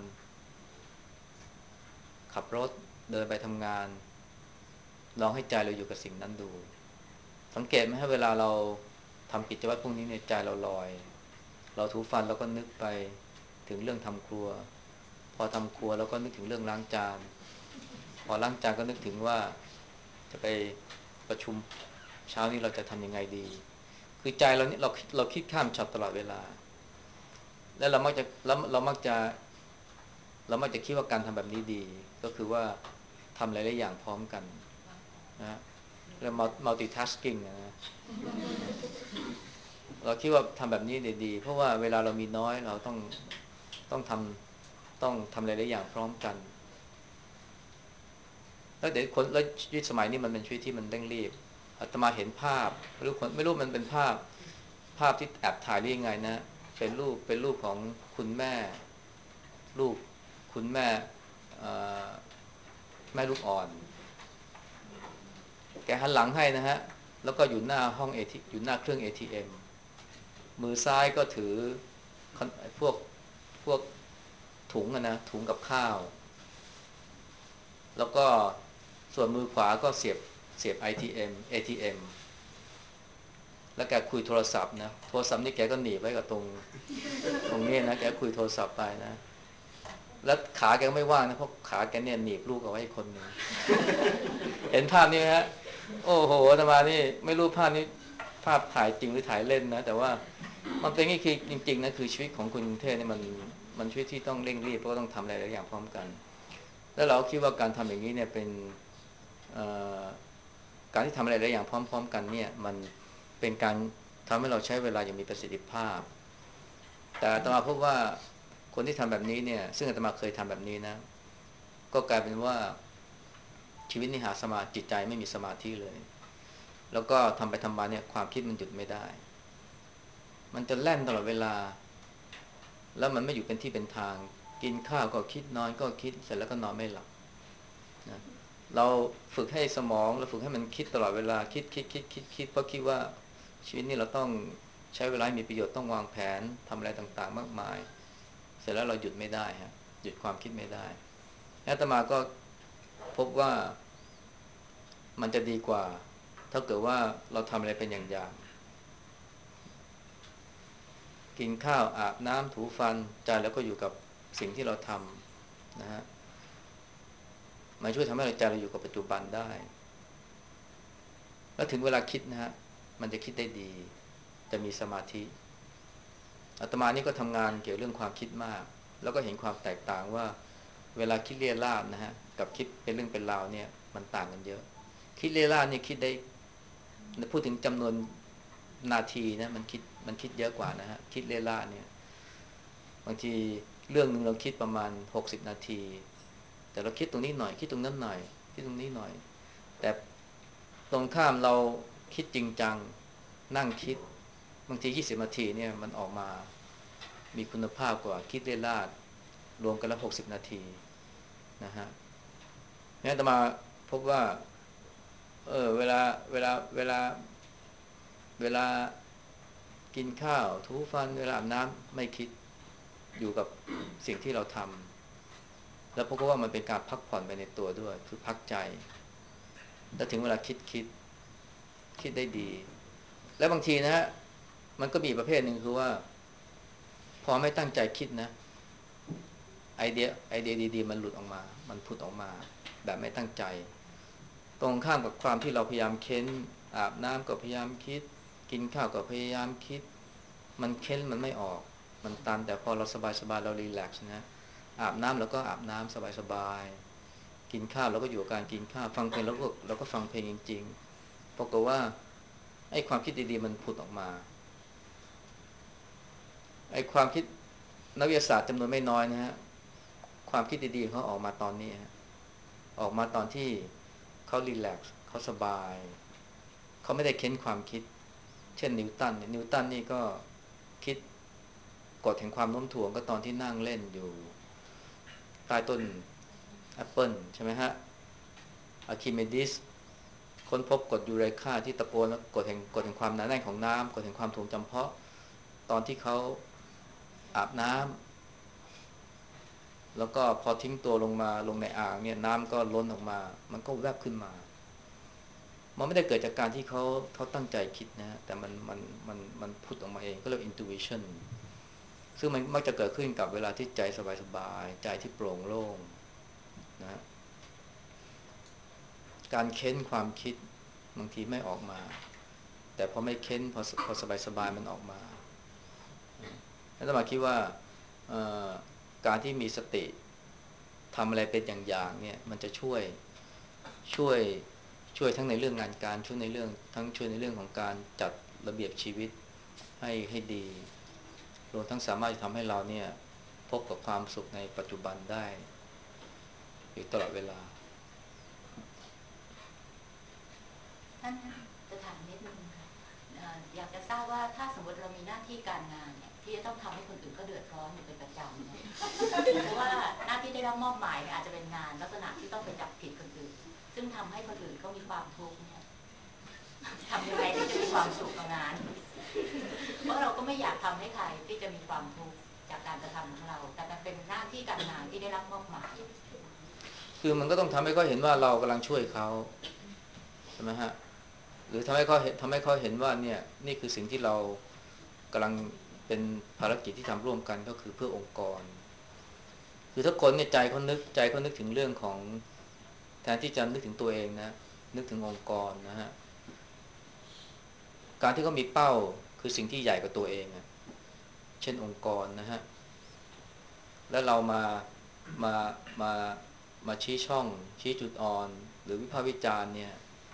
ขับรถเดินไปทำงานลองให้ใจเราอยู่กับสิ่งนั้นดูสังเกตไหมให้เวลาเราทำกิจวัตรพวกนี้ในใจเราลอยเราถูฟันเราก็นึกไปถึงเรื่องทำครัวพอทำครัวเราก็นึกถึงเรื่องล้างจานพอล้างจานก็นึกถึงว่าจะไปประชุมเช้านี้เราจะทำยังไงดีคือใจเราเนี่ยเราเราคิดข้ามช็อตตลอดเวลาแล้วเรามักจะแล้วเรามักจะเรามักจะคิดว่าการทำแบบนี้ดีก็คือว่าทำหลายๆอย่างพร้อมกันนะเรียก multitasking นะ เราคิดว่าทำแบบนี้ดีๆเพราะว่าเวลาเรามีน้อยเราต้องต้องทำต้องทำหลายๆอย่างพร้อมกันแล้วเดี๋ยวคนแล้วชีวิตสมัยนี้มันเป็นชีวิตที่มันเร่งรีบอาตมาเห็นภาพไม่รู้คนไม่รู้มันเป็นภาพภาพที่แอบถ่ายได้ยังไงนะเป็นรูปเป็นรูปของคุณแม่ลูกคุณแม่แม่ลูกอ่อนแกหันหลังให้นะฮะแล้วก็อยู่หน้าห้องเอทีอยู่หน้าเครื่อง เอ ที เอ็ม มือซ้ายก็ถือพวกพวกถุงอะนะถุงกับข้าวแล้วก็ส่วนมือขวาก็เสียบเสียบ ไอ ที เอ็ม เอ ที เอ็ม แล้วแกคุยโทรศัพท์นะโทรศัพท์นี่แกก็หนีบไว้กับตรงตรงนี้นะแกคุยโทรศัพท์ไปนะแล้วขาแกไม่ว่างนะเพราะขาแกเนี่ยหนีบลูกเอาไว้อีกคนนึงเห็นภาพนี้ไหมฮะโอ้โหอาตมานี่ไม่รู้ภาพนี้ภาพถ่ายจริงหรือถ่ายเล่นนะแต่ว่ามันเป็นนี่คือจริงๆนะคือชีวิตของคนกรุงเทพเนี่ยมันมันชีวิตที่ต้องเร่งรีบเพราะต้องทำอะไรหลายอย่างพร้อมกันแล้วเราคิดว่าการทำอย่างนี้เนี่ยเป็นการที่ทำอะไรหลายอย่างพร้อมๆกันเนี่ยมันเป็นการทำให้เราใช้เวลาอย่างมีประสิทธิภาพแต่อาตมาพบว่าคนที่ทำแบบนี้เนี่ยซึ่งอาตมาเคยทำแบบนี้นะก็กลายเป็นว่าชีวิตนี่หาสมาธิจิตใจไม่มีสมาธิเลยแล้วก็ทำไปทำมาเนี่ยความคิดมันหยุดไม่ได้มันจะแล่นตลอดเวลาแล้วมันไม่อยู่เป็นที่เป็นทางกินข้าวก็คิดนอนก็คิดเสร็จแล้วก็นอนไม่หลับนะเราฝึกให้สมองเราฝึกให้มันคิดตลอดเวลาคิดคิดคิดคิดคิดเพราะคิดว่าชีวิตนี้เราต้องใช้เวลาให้มีประโยชน์ต้องวางแผนทำอะไรต่างๆมากมายเสร็จแล้วเราหยุดไม่ได้ฮะหยุดความคิดไม่ได้อาตมาก็พบว่ามันจะดีกว่าถ้าเกิดว่าเราทำอะไรเป็นอย่างๆกินข้าวอาบน้ำถูฟันใจแล้วก็อยู่กับสิ่งที่เราทำนะฮะมันช่วยทำให้เราใจเราอยู่กับปัจจุบันได้แล้วถึงเวลาคิดนะฮะมันจะคิดได้ดีจะมีสมาธิอาตมานี่ก็ทำงานเกี่ยวเรื่องความคิดมากแล้วก็เห็นความแตกต่างว่าเวลาคิดเรียราดนะฮะกับคิดเป็นเรื่องเป็นราวเนี่ยมันต่างกันเยอะคิดเรียราดนี่คิดได้พูดถึงจำนวนนาทีนะมันคิดมันคิดเยอะกว่านะฮะคิดเรียราดเนี่ยบางทีเรื่องนึงเราคิดประมาณหกสิบนาทีแต่เราคิดตรงนี้หน่อยคิดตรงนั้นหน่อยคิดตรงนี้หน่อยแต่ตรงข้ามเราคิดจริงจังนั่งคิดบางทียี่สิบนาทีเนี่ยมันออกมามีคุณภาพกว่าคิดเล่นลาดรวมกันแล้วหกสิบนาทีนะฮะนี่อาตมาพบว่าเออเวลาเวลาเวลาเวลากินข้าวถูฟันเวลาอาบน้ำไม่คิดอยู่กับสิ่งที่เราทำแล้วพบว่ามันเป็นการพักผ่อนไปในตัวด้วยคือพักใจแล้วถึงเวลาคิดคิดคิดได้ดีแล้วบางทีนะฮะมันก็มีประเภทหนึ่งคือว่าพอไม่ตั้งใจคิดนะไอเดียไอเดียดีๆมันหลุดออกมามันผุดออกมาแบบไม่ตั้งใจตรงข้ามกับความที่เราพยายามเค้นอาบน้ำก็พยายามคิดกินข้าวก็พยายามคิดมันเค้นมันไม่ออกมันตันแต่พอเราสบายๆเรารีแลกซ์นะอาบน้ำแล้วก็อาบน้ำสบายๆกินข้าวเราก็อยู่กับการกินข้าวฟังเพลงแล้วก็เราก็ฟังเพลงจริงๆปรากฏว่าไอ้ความคิดดีๆมันผุดออกมาไอ้ความคิดนักวิทยาศาสตร์จำนวนไม่น้อยนะฮะความคิดดีๆเขาออกมาตอนนี้ฮะออกมาตอนที่เขารีแลกซ์เขาสบายเขาไม่ได้เค้นความคิดเช่นนิวตันเนี่ยนิวตันนี่ก็คิดกฎแห่งความโน้มถ่วงก็ตอนที่นั่งเล่นอยู่ใต้ต้นแอปเปิลใช่ไหมฮะอะคิเมดิสค้นพบกฎยูเรคาที่ตะโกนกฎแห่งกฎแห่งความหนาแน่นของน้ำกฎแห่งความถ่วงจำเพาะตอนที่เขาอาบน้ำแล้วก็พอทิ้งตัวลงมาลงในอ่างเนี่ยน้ำก็ล้นออกมามันก็แวบขึ้นมามันไม่ได้เกิดจากการที่เขาเขาตั้งใจคิดนะแต่มันมันมันมันผุดออกมาเองก็เรียก intuition ซึ่งมันมักจะเกิดขึ้นกับเวลาที่ใจสบายๆใจที่โปร่งโล่งนะการเค้นความคิดบางทีไม่ออกมาแต่พอไม่เค้นพอพอสบายๆมันออกมาแล้วอาตมาคิดว่าการที่มีสติทำอะไรเป็นอย่างๆเนี่ยมันจะช่วยช่วยช่วยทั้งในเรื่องงานการช่วยในเรื่องทั้งช่วยในเรื่องของการจัดระเบียบชีวิตให้ให้ดีรวมทั้งสามารถจะทำให้เราเนี่ยพบกับความสุขในปัจจุบันได้อยู่ตลอดเวลาท่านจะถามนิดนึงค่ะอยากจะทราบว่าถ้าสมมติเรามีหน้าที่การงานเนี่ยที่จะต้องทำให้คนอื่นก็เดือดร้อนอยู่เป็นประจำเนี่ยเพราะว่าหน้าที่ได้รับมอบหมายเนี่ยอาจจะเป็นงานลักษณะที่ต้องไปจับผิดคนอื่นซึ่งทำให้คนอื่นเขามีความทุกข์เนี่ยทำยังไงที่จะมีความสุขกับงานเพราะเราก็ไม่อยากทำให้ใครที่จะมีความทุกข์จากการกระทำของเราแต่มันเป็นหน้าที่การงานที่ได้รับมอบหมายคือมันก็ต้องทำให้เขาเห็นว่าเรากำลังช่วยเขาใช่ไหมฮะหรือทำให้เขาเห็นทำให้เขาเห็นว่าเนี่ยนี่คือสิ่งที่เรากำลังเป็นภารกิจที่ทำร่วมกันก็คือเพื่อองค์กรคือถ้าคนในใจเขานึกใจเขานึกถึงเรื่องของแทนที่จะนึกถึงตัวเองนะนึกถึงองค์กรนะฮะการที่เขามีเป้าคือสิ่งที่ใหญ่กว่าตัวเองเช่นองค์กรนะฮะแล้วเรามามามามาชี้ช่องชี้จุดอ่อนหรือวิพากษ์วิจารณ์เนี่ย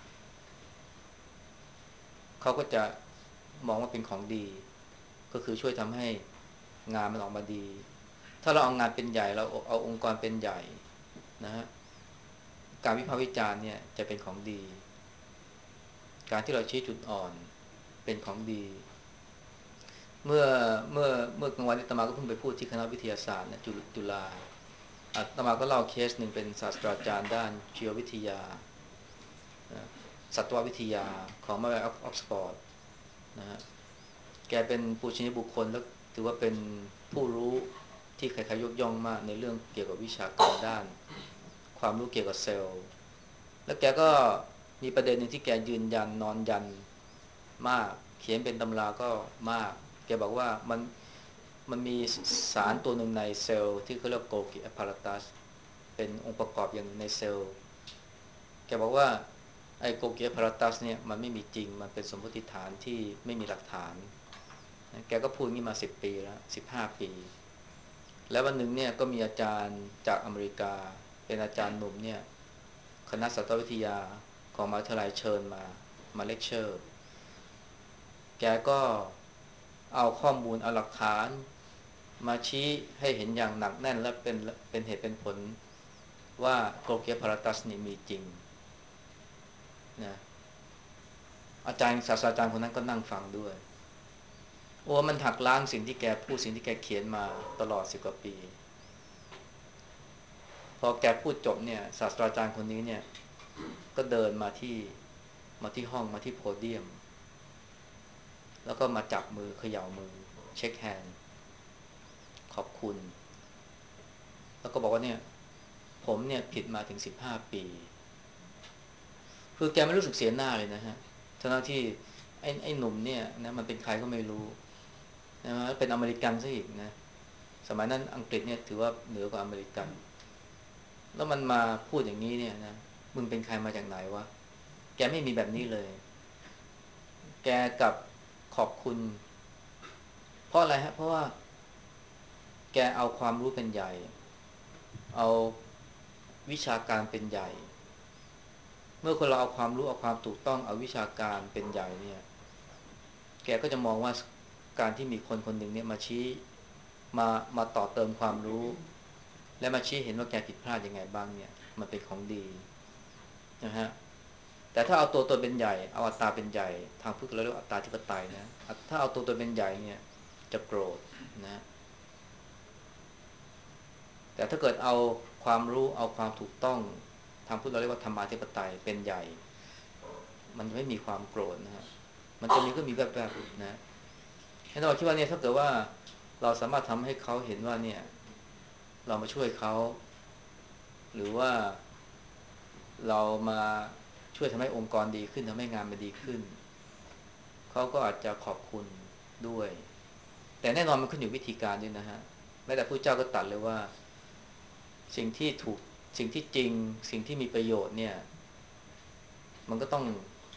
เขาก็จะมองว่าเป็นของดีก็คือช่วยทำให้งานมันออกมาดีถ้าเราเอางานเป็นใหญ่เราเอาองค์กรเป็นใหญ่นะฮะการวิพากษ์วิจารณ์เนี่ยจะเป็นของดีการที่เราชี้จุดอ่อนเป็นของดีเมื่อเมื่อเมื่อกลางวันอาตมาก็เพิ่งไปพูดที่คณะวิทยาศาสตร์เนี่ยจุจุฬาอาตมาก็เล่าเคสหนึ่งเป็นศาสตราจารย์ด้านชีววิทยาสัตววิทยาของมหาวิทยาลัยออกซฟอร์ดนะฮะแกเป็นปูชนียบุคคลแล้วถือว่าเป็นผู้รู้ที่ใครๆยกย่องมากในเรื่องเกี่ยวกับวิชาการด้านความรู้เกี่ยวกับเซลล์แล้วแกก็มีประเด็นหนึ่งที่แกยืนยันนอนยันมากเขียนเป็นตำราก็มากแกบอกว่ามันมันมีสารตัวหนึ่งในเซลล์ที่เขาเรียกโกลกิแอปพาราตัสเป็นองค์ประกอบอย่างในเซลล์แกบอกว่าไอ้โกลกิแอปพาราตัสเนี่ยมันไม่มีจริงมันเป็นสมมติฐานที่ไม่มีหลักฐานแกก็พูดงี้มาสิบปีแล้วสิบห้าปีแล้ววันหนึ่งเนี่ยก็มีอาจารย์จากอเมริกาเป็นอาจารย์หนุ่มเนี่ยคณะสัตววิทยาของมหาวิทยาลัยเชิญมามาเลคเชอร์แกก็เอาข้อมูลเอาหลักฐานมาชี้ให้เห็นอย่างหนักแน่นและเป็นเป็นเหตุเป็นผลว่าโกลเกียพาราตัสนี่มีจริงนะอาจารย์ศาสตราจารย์คนนั้นก็นั่งฟังด้วยโอ้มันหักล้างสิ่งที่แกพูดสิ่งที่แกเขียนมาตลอดสิบกว่าปีพอแกพูดจบเนี่ยศาสตราจารย์คนนี้เนี่ยก็เดินมาที่มาที่ห้องมาที่โพเดียมแล้วก็มาจับมือเขย่ามือเช็คแฮนด์ขอบคุณแล้วก็บอกว่าเนี่ยผมเนี่ยผิดมาถึงสิบห้าปีคือแกไม่รู้สึกเสียหน้าเลยนะฮะทั้งที่ไอ้ไอ้หนุ่มเนี่ยนะมันเป็นใครก็ไม่รู้นะเป็นอเมริกันซะอีกนะสมัยนั้นอังกฤษเนี่ยถือว่าเหนือกว่าอเมริกันแล้วมันมาพูดอย่างนี้เนี่ยนะมึงเป็นใครมาจากไหนวะแกไม่มีแบบนี้เลยแกกับขอบคุณเพราะอะไรฮะเพราะว่าแกเอาความรู้เป็นใหญ่เอาวิชาการเป็นใหญ่เมื่อคนเราเอาความรู้เอาความถูกต้องเอาวิชาการเป็นใหญ่เนี่ยแกก็จะมองว่าการที่มีคนคนหนึ่งเนี่ยมาชี้มามาต่อเติมความรู้และมาชี้เห็นว่าแกผิดพลาดยังไงบ้างเนี่ยมันเป็นของดีนะฮะแต่ถ้าเอาตัวตนเป็นใหญ่เอาอัตตาเป็นใหญ่ทางพุทธเราเรียกว่าอัตตาธิปไตยนะถ้าเอาตัวตนเป็นใหญ่เนี่ยจะโกรธนะแต่ถ้าเกิดเอาความรู้เอาความถูกต้องทางพุทธเราเรียกว่าธรรมาธิปไตยเป็นใหญ่มันจะไม่มีความโกรธนะฮะมันจะมีก็มีแวบๆนะให้เราคิดว่าเนี่ยถ้าเกิดว่าเราสามารถทำให้เขาเห็นว่าเนี่ยเรามาช่วยเขาหรือว่าเรามาช่วยทำให้องค์กรดีขึ้นทำให้งานมันดีขึ้นเขาก็อาจจะขอบคุณด้วยแต่แน่นอนมันขึ้นอยู่วิธีการด้วยนะฮะแม้แต่พระเจ้าก็ตรัสเลยว่าสิ่งที่ถูกสิ่งที่จริงสิ่งที่มีประโยชน์เนี่ยมันก็ต้อง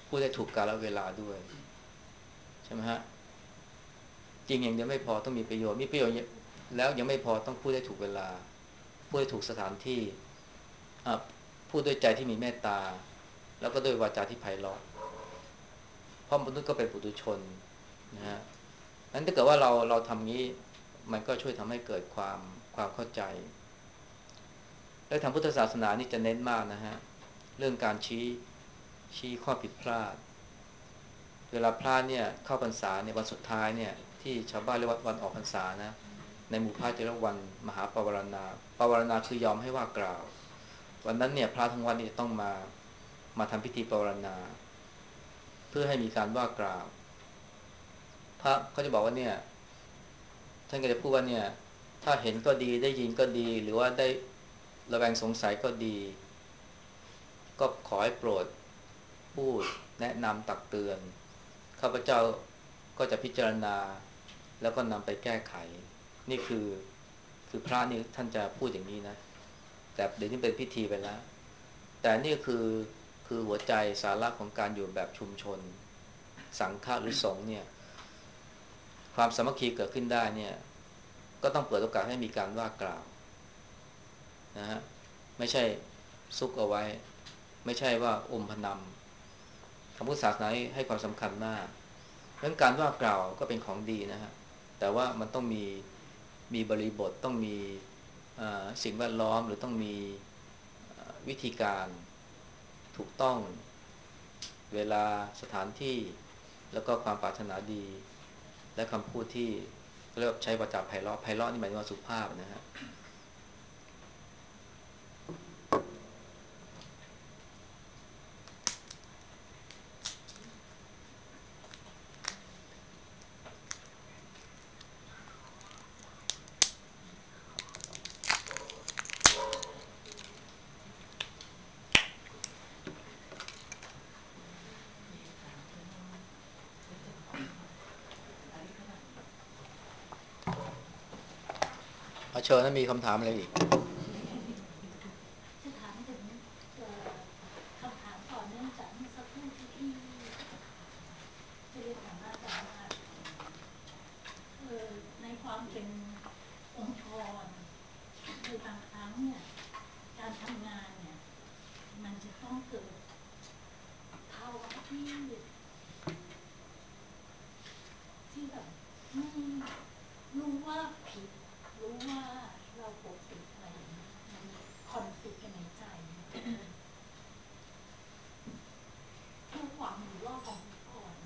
พูดได้ถูกกาลเวลาด้วยใช่ไหมฮะจริงอย่างเดียวไม่พอต้องมีประโยชน์มีประโยชน์แล้วยังไม่พอต้องพูดได้ถูกเวลาพูดได้ถูกสถานที่พูดด้วยใจที่มีเมตตาแล้วก็ด้วยวาจาที่ไพเราะเพราะมนุษย์ก็เป็นปุถุชนนะฮะนั้นถ้าเกิดว่าเราเราทำงี้มันก็ช่วยทำให้เกิดความความเข้าใจและทางพุทธศาสนานี่จะเน้นมากนะฮะเรื่องการชี้ชี้ข้อผิดพลาดเวลาพระเนี่ยเข้าพรรษาในวันสุดท้ายเนี่ยที่ชาวบ้านเรียกว่าวันออกพรรษานะในหมู่พระจะเรียกวันมหาปวารณาปวารณาคือยอมให้ว่ากล่าววันนั้นเนี่ยพระทั้งวันนี่จะต้องมามาทำพิธีปวารณาเพื่อให้มีการว่ากล่าวพระเขาจะบอกว่าเนี่ยท่านก็จะพูดว่าเนี่ยถ้าเห็นก็ดีได้ยินก็ดีหรือว่าได้ระแวงสงสัยก็ดีก็ขอให้โปรดพูดแนะนำตักเตือนข้าพเจ้าก็จะพิจารณาแล้วก็นำไปแก้ไขนี่คือคือพระนี่ท่านจะพูดอย่างนี้นะแต่เดี๋ยวนี้เป็นพิธีไปแล้วแต่นี่คือคือหัวใจสาระของการอยู่แบบชุมชนสังฆะหรือสงฆ์เนี่ยความสามัคคีเกิดขึ้นได้เนี่ยก็ต้องเปิดโอกาสให้มีการว่ากล่าวนะฮะไม่ใช่ซุกเอาไว้ไม่ใช่ว่าอมพนำทางพุทธศาสนาให้ความสำคัญมากเรื่องการว่ากล่าวก็เป็นของดีนะฮะแต่ว่ามันต้องมีมีบริบทต้องมีสิ่งแวดล้อมหรือต้องมีวิธีการถูกต้องเวลาสถานที่แล้วก็ความปรารถนาดีและคำพูดที่เรียกใช้วาจาไพเราะไพเราะนี่หมายถึงว่าสุภาพนะฮะอาเชิญนะมีคำถามอะไรอีกจะถามถึงคำถามต่อเนื่องจากเมื่อสักครู่ที่พี่จะเรียนถามอาจารย์ว่าในความเป็นองค์กรคือบางครั้งเนี่ยการทำงานเนี่ยมันจะต้องเกิดภาวะที่ที่แบบไม่รู้ว่าผิดรู้ว่าเราปกปิดอะไรอย่างเงี้ยมันคอนฟลิกต์กันในใจเพื่อความอยู่รอดขององค์กร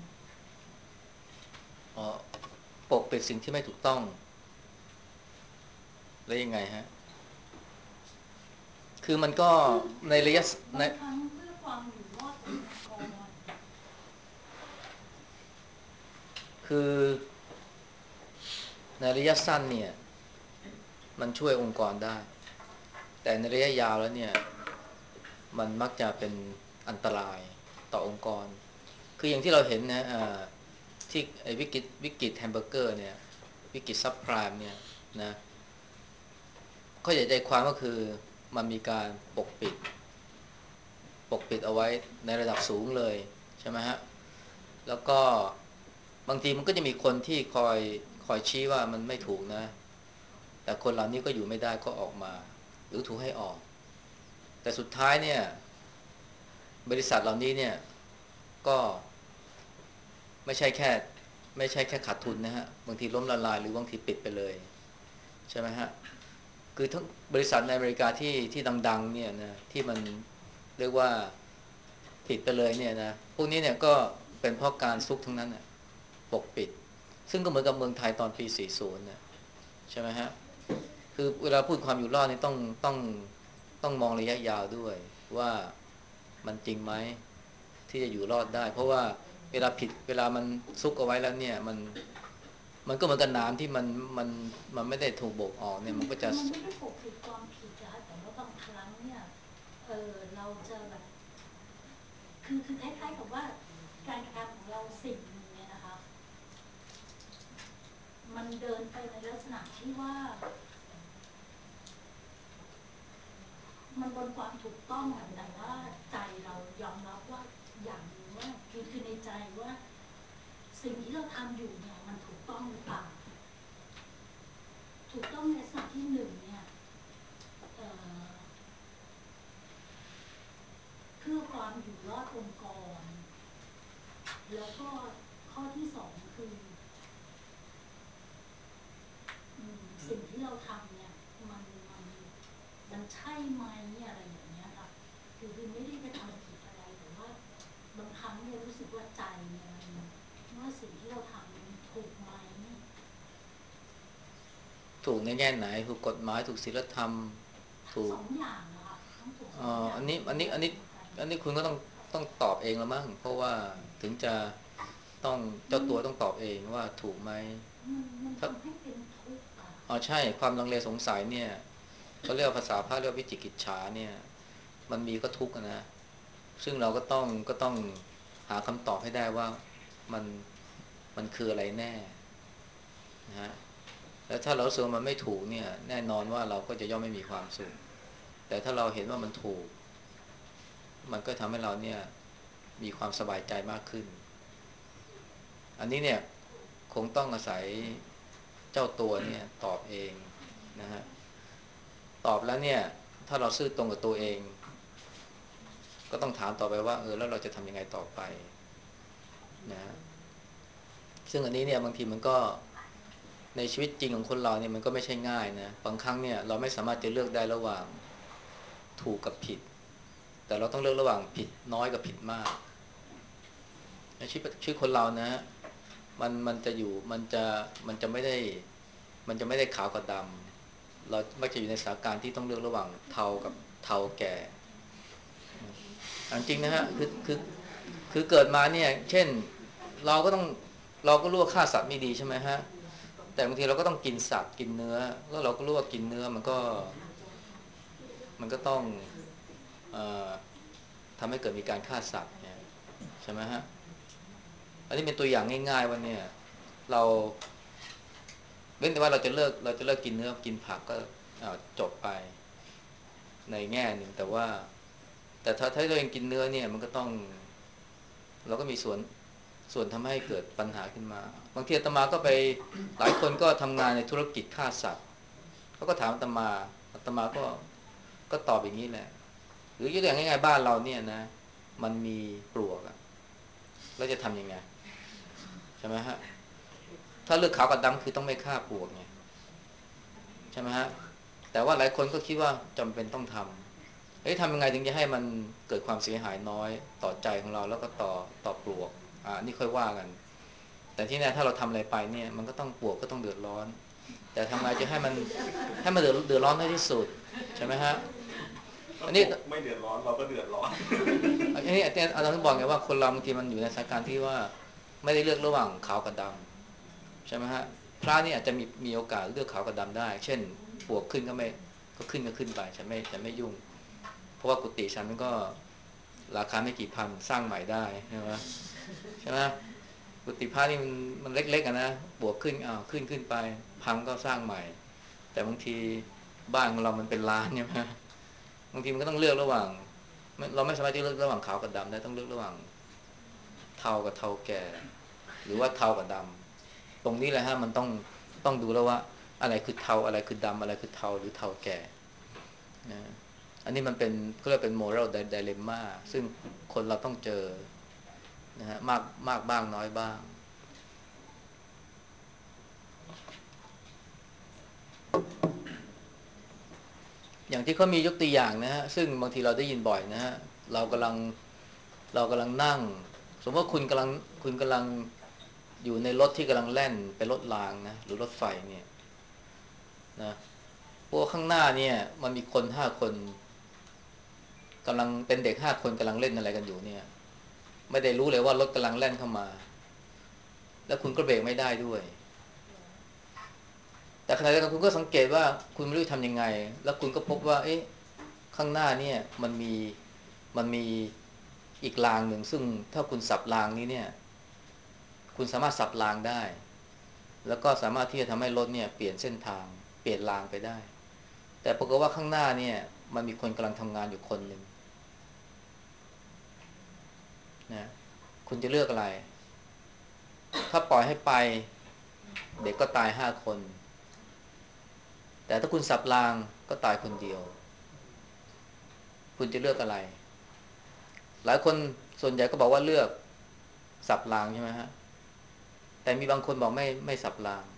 อ๋อปกปิดสิ่งที่ไม่ถูกต้องแล้วยังไงฮะคือมันก็ในระยะในบางครั้งเพื่อความอยู่รอดขององค์กรคือในระยะสั้นเนี่ยมันช่วยองค์กรได้แต่ในระยะยาวแล้วเนี่ยมันมักจะเป็นอันตรายต่อองค์กรคืออย่างที่เราเห็นนะที่ไอ้วิกฤตวิกฤตแฮมเบอร์เกอร์เนี่ยวิกฤตซับไพรม์เนี่ยนะข้อใหญ่ใจความก็คือมันมีการปกปิดปกปิดเอาไว้ในระดับสูงเลยใช่ไหมฮะแล้วก็บางทีมันก็จะมีคนที่คอยคอยชี้ว่ามันไม่ถูกนะแต่คนเหล่านี้ก็อยู่ไม่ได้ก็ออกมาหรือถูกให้ออกแต่สุดท้ายเนี่ยบริษัทเหล่านี้เนี่ยก็ไม่ใช่แค่ไม่ใช่แค่ขาดทุนนะฮะบางทีล้มละลายหรือบางทีปิดไปเลยใช่ไหมฮะคือทั้งบริษัทในอเมริกาที่ที่ดังๆเนี่ยนะที่มันเรียกว่าปิดไปเลยเนี่ยนะพวกนี้เนี่ยก็เป็นเพราะการซุกทั้งนั้นนะปกปิดซึ่งก็เหมือนกับเมืองไทยตอนปีสี่สิบนะใช่ไหมฮะคือเวลาพูดความอยู่รอดนี่ต้องต้องต้องมองระยะยาวด้วยว่ามันจริงไหมที่จะอยู่รอดได้เพราะว่าเวลาผิดเวลามันซุกเอาไว้แล้วเนี่ยมันมันก็เหมือนกับน้ำที่มันมันมันไม่ได้ถูกโบกออกเนี่ยมันก็จะมันไม่ได้ปกปิดความผิดนะคะแต่ว่าบางครั้งเนี่ยเออเราจะแบบคือคือคล้ายๆกับว่าการกระทำของเราสิ่งหนึ่งเนี่ยนะคะมันเดินไปในลักษณะที่ว่ามันบนความถูกต้องแต่ว่าใจเรายอมรับว่าอย่างหนึ่งว่าคือคือในใจว่าสิ่งที่เราทำอยู่เนี่ยมันถูกต้องหรือเปล่าถูกต้องในส่วนที่หนึ่งเนี่ยเอ่อเพื่อความอยู่รอดองค์กรแล้วก็ข้อที่สองคืออืมสิ่งที่เราทำเนี่ยมันมันมันใช่ไหมอะไรอย่างเงี้ยค่ะคือคือไม่ได้ไปทำผิดอะไรแต่ว่าบางครั้งเนี่ยรู้สึกว่าใจเนี่ยมันว่าสิ่งที่เราทำมันถูกไหมถูกในแง่ไหนถูกกฎหมายถูกศีลธรรมถูกสองอย่างนะคะทั้งถูกสอ่องอย่างอันนี้อันนี้อันนี้อันนี้คุณก็ต้องต้องตอบเองแล้วมั้งเพราะว่าถึงจะต้องเจ้าตัวต้องตอบเองว่าถูกไหมมันมันถ้าทำให้เป็นทุกข์อ่ะอ๋อใช่ความลังเลสงสัยเนี่ยเขาเรียกว่าภาษาพระเรียกว่าวิจิกิจฉาเนี่ยมันมีก็ทุกข์นะซึ่งเราก็ต้องก็ต้องหาคำตอบให้ได้ว่ามันมันคืออะไรแน่นะฮะแล้วถ้าเรารู้สึกว่ามันไม่ถูกเนี่ยแน่นอนว่าเราก็จะย่อมไม่มีความสุขแต่ถ้าเราเห็นว่ามันถูกมันก็ทำให้เราเนี่ยมีความสบายใจมากขึ้นอันนี้เนี่ยคงต้องอาศัยเจ้าตัวเนี่ยตอบเองนะฮะตอบแล้วเนี่ยถ้าเราซื่อตรงกับตัวเองก็ต้องถามต่อไปว่าเออแล้วเราจะทำยังไงต่อไปนะฮะซึ่งอันนี้เนี่ยบางทีมันก็ในชีวิตจริงของคนเราเนี่ยมันก็ไม่ใช่ง่ายนะบางครั้งเนี่ยเราไม่สามารถจะเลือกได้ระหว่างถูกกับผิดแต่เราต้องเลือกระหว่างผิดน้อยกับผิดมากในชีวิตชีวิตคนเรานะมันมันจะอยู่มันจะมันจะไม่ได้มันจะไม่ได้ขาวกับดำเราไม่จะอยู่ในสถานการณ์ที่ต้องเลือกระหว่างเทากับเทาแก่จริงนะฮะคือคือคือเกิดมาเนี่ยเช่นเราก็ต้องเราก็รู้ว่าฆ่าสัตว์ไม่ดีใช่ไหมฮะแต่บางทีเราก็ต้องกินสัตว์กินเนื้อแล้วเราก็รู้ว่ากินเนื้อมันก็มันก็ต้องเอ่อทำให้เกิดมีการฆ่าสัตว์เนี่ยใช่ไหมฮะอันนี้เป็นตัวอย่างง่ายๆว่าเนี่ยเราเว้นแต่ว่าเราจะเลิกเราจะเลิกกินเนื้อกินผักก็จบไปในแง่หนึ่งแต่ว่าแต่ถ้าถ้าเรายังกินเนื้อเนี่ยมันก็ต้องเราก็มีส่วนส่วนทำให้เกิดปัญหาขึ้นมาบางทีอาตมาก็ไปหลายคนก็ทำงานในธุรกิจฆ่าสัตว์เขาก็ถามอาตมาอาตมาก็ก็ตอบอย่างนี้แหละหรือยกตัวอย่างง่ายๆบ้านเราเนี่ยนะมันมีปลวกอะแล้วจะทำยังไงใช่ไหมฮะถ้าเลือกขาวกับดำคือต้องไม่ฆ่าปลวกไงใช่ไหมฮะแต่ว่าหลายคนก็คิดว่าจำเป็นต้องทำเฮ้ยทำยังไงถึงจะให้มันเกิดความเสียหายน้อยต่อใจของเราแล้วก็ต่อต่อปลวกอ่านี่ค่อยว่ากันแต่ที่แน่ถ้าเราทำอะไรไปเนี่ยมันก็ต้องปลวกก็ต้องเดือดร้อนแต่ทำไงจะให้มันให้มันเดือดเดือดร้อนน้อยที่สุดใช่ไหมฮะอันนี้ไม่เดือดร้อนเราก็เดือดร้อนอันนี้อาจารย์อาจารย์บอกไงว่าคนเราบางทีมันอยู่ในสถานการณ์ที่ว่าไม่ได้เลือกระหว่างขาวกับดำใช่ไหมฮะพระนี่อาจจะมีมีโอกาสเลือกขาวกับดำได้เช่นปลวกขึ้นก็ไม่ก็ขึ้นก็ขึ้นไปฉันไม่ฉันไม่ยุ่งเพราะว่ากุฏิฉันมันก็ราคาไม่กี่พันสร้างใหม่ได้ใช่ไหมใช่ไหมกุฏิพระนี่มันมันเล็กๆนะบวกขึ้นอ้าวขึ้นขึ้นไปพังก็สร้างใหม่แต่บางทีบ้านของเรามันเป็นล้านเนี่ยนะบางทีมันก็ต้องเลือกระหว่างเราไม่สามารถที่เลือกระหว่างขาวกับดำได้ต้องเลือกระหว่างเทากับเทาแก่หรือว่าเทากับดำตรงนี้แหละฮะมันต้องต้องดูแล้วว่าอะไรคือเทาอะไรคือดำอะไรคือเทาหรือเทาแก่นะอันนี้มันเป็นเขาเรียกเป็น moral dilemma ซึ่งคนเราต้องเจอนะฮะมากมากบ้างน้อยบ้างอย่างที่เขามียกตัวอย่างนะฮะซึ่งบางทีเราได้ยินบ่อยนะฮะเรากำลังเรากำลังนั่งสมมติว่าคุณกำลังคุณกำลังอยู่ในรถที่กำลังแล่นเป็นรถรางนะหรือรถไฟเนี่ยนะพวกข้างหน้าเนี่ยมันมีคนห้าคนกำลังเป็นเด็กห้าคนกำลังเล่นอะไรกันอยู่เนี่ยไม่ได้รู้เลยว่ารถกำลังแล่นเข้ามาแล้วคุณก็เบรกไม่ได้ด้วยแต่ขณะเดียวกันคุณก็สังเกตว่าคุณไม่รู้ทำยังไงแล้วคุณก็พบว่าเอ๊ะข้างหน้าเนี่ยมันมีมันมีอีกรางหนึ่งซึ่งถ้าคุณสับรางนี้เนี่ยคุณสามารถสับรางได้แล้วก็สามารถที่จะทำให้รถเนี่ยเปลี่ยนเส้นทางเปลี่ยนรางไปได้แต่ปรากฏว่าข้างหน้าเนี่ยมันมีคนกำลังทำงานอยู่คนหนึ่งนะคุณจะเลือกอะไรถ้าปล่อยให้ไปเด็กก็ตายห้าคนแต่ถ้าคุณสับรางก็ตายคนเดียวคุณจะเลือกอะไรหลายคนส่วนใหญ่ก็บอกว่าเลือกสับรางใช่ไหมฮะแต่มีบางคนบอกไม่ไม่สับราง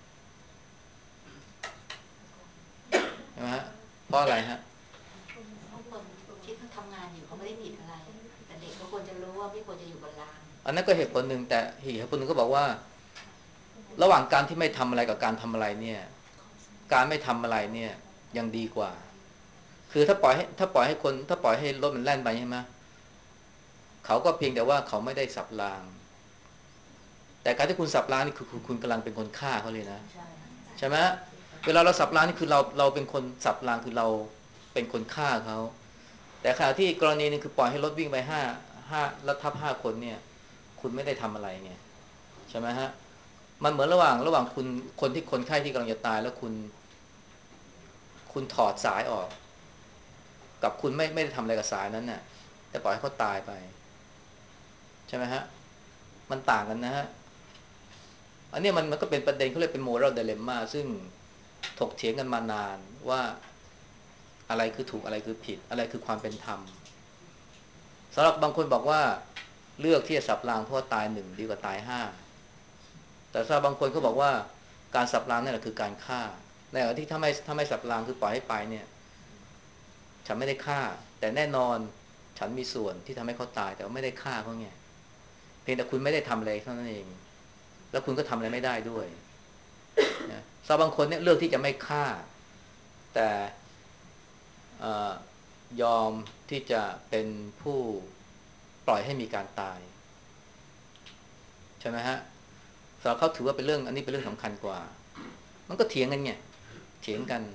ใช่ไหมฮะเพราะอะไรฮะบางคนที่เขาทำงานอยู่เขาไม่ได้ผิดอะไรแต่เด็กก็ควรจะรู้ว่าไม่ควรจะอยู่บนรางอันนั้นก็เหตุผลหนึ่งแต่เหตุผลหนึ่งก็บอกว่าระหว่างการที่ไม่ทำอะไรกับการทำอะไรเนี่ยการไม่ทำอะไรเนี่ยยังดีกว่าคือถ้าปล่อยให้ถ้าปล่อยให้คนถ้าปล่อยให้รถมันแล่นไปใช่ไหมเขาก็เพียงแต่ว่าเขาไม่ได้สับรางแต่การที่คุณสับรางนี่คือคุณกำลังเป็นคนฆ่าเขาเลยนะใช่ไหมเวลาเราสับรางนี่คือเราเราเป็นคนสับรางคือเราเป็นคนฆ่าเขาแต่ขณะที่กรณีนึงคือปล่อยให้รถวิ่งไปห้าห้าแล้วทับห้าคนเนี่ยคุณไม่ได้ทำอะไรไงใช่ไหมฮะมันเหมือนระหว่างระหว่างคุณคนที่คนไข้ที่กำลังจะตายแล้วคุณคุณถอดสายออกกับคุณไม่ไม่ได้ทำอะไรกับสายนั้นน่ะแต่ปล่อยให้เขาตายไปใช่ไหมฮะมันต่างกันนะฮะอันนี้มันมันก็เป็นประเด็นเขาเรียกเป็น moral dilemma ซึ่งถกเถียงกันมานานว่าอะไรคือถูกอะไรคือผิดอะไรคือความเป็นธรรมสำหรับบางคนบอกว่าเลือกที่จะสับรางเพราะตายหนึ่งดีกว่าตายห้าแต่สำหรับบางคนก็บอกว่าการสับรางนั่นแหละคือการฆ่าในขณะที่ถ้าไม่ถ้าไม่สับรางคือปล่อยให้ไปเนี่ยฉันไม่ได้ฆ่าแต่แน่นอนฉันมีส่วนที่ทำให้เขาตายแต่ว่าไม่ได้ฆ่าเขาไงเพียงแต่คุณไม่ได้ทำอะไรเท่านั้นเองแล้วคุณก็ทำอะไรไม่ได้ด้วยนะสำหรับบางคนเนี่ยเลือกที่จะไม่ฆ่าแต่ยอมที่จะเป็นผู้ปล่อยให้มีการตายใช่ไหมฮะสำหรับเขาถือว่าเป็นเรื่องอันนี้เป็นเรื่องสำคัญกว่ามันก็เถียงกันไงเถียงกัน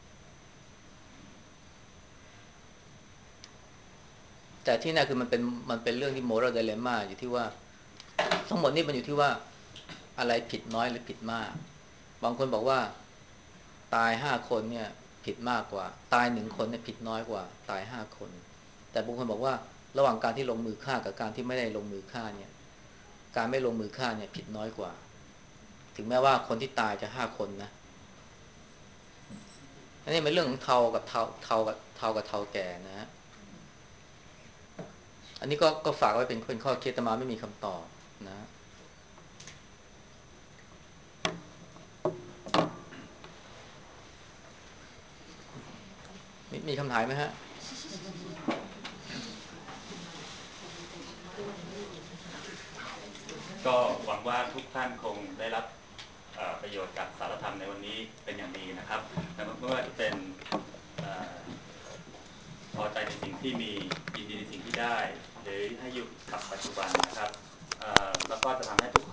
แต่ที่น่าคือมันเป็นมันเป็นเรื่องที่ moral dilemma อยู่ที่ว่าทั้งหมดนี่มันอยู่ที่ว่าอะไรผิดน้อยหรือผิดมากบางคนบอกว่าตายห้าคนเนี่ยผิดมากกว่าตายหนึ่งคนเนี่ยผิดน้อยกว่าตายห้าคนแต่บางคนบอกว่าระหว่างการที่ลงมือฆ่ากับการที่ไม่ได้ลงมือฆ่าเนี่ยการไม่ลงมือฆ่าเนี่ยผิดน้อยกว่าถึงแม้ว่าคนที่ตายจะห้าคนนะอันนี้เป็นเรื่องของเทากับเทาเทากับเทากับเทาแก่นะฮะอันนี้ก็ก็ฝากไว้เป็นเป็นข้อคิดแต่มาไม่มีคำตอบนะมีมีคำถามไหมฮะก็หวังว่าทุกท่านคงได้รับประโยชน์จากสารธรรมในวันนี้เป็นอย่างดีนะครับไม่ว่าจะเป็นพอใจในสิ่งที่มียินดีในสิ่งที่ได้หรือให้อยู่กับปัจจุบันนะครับแล้วก็จะทำให้ทุก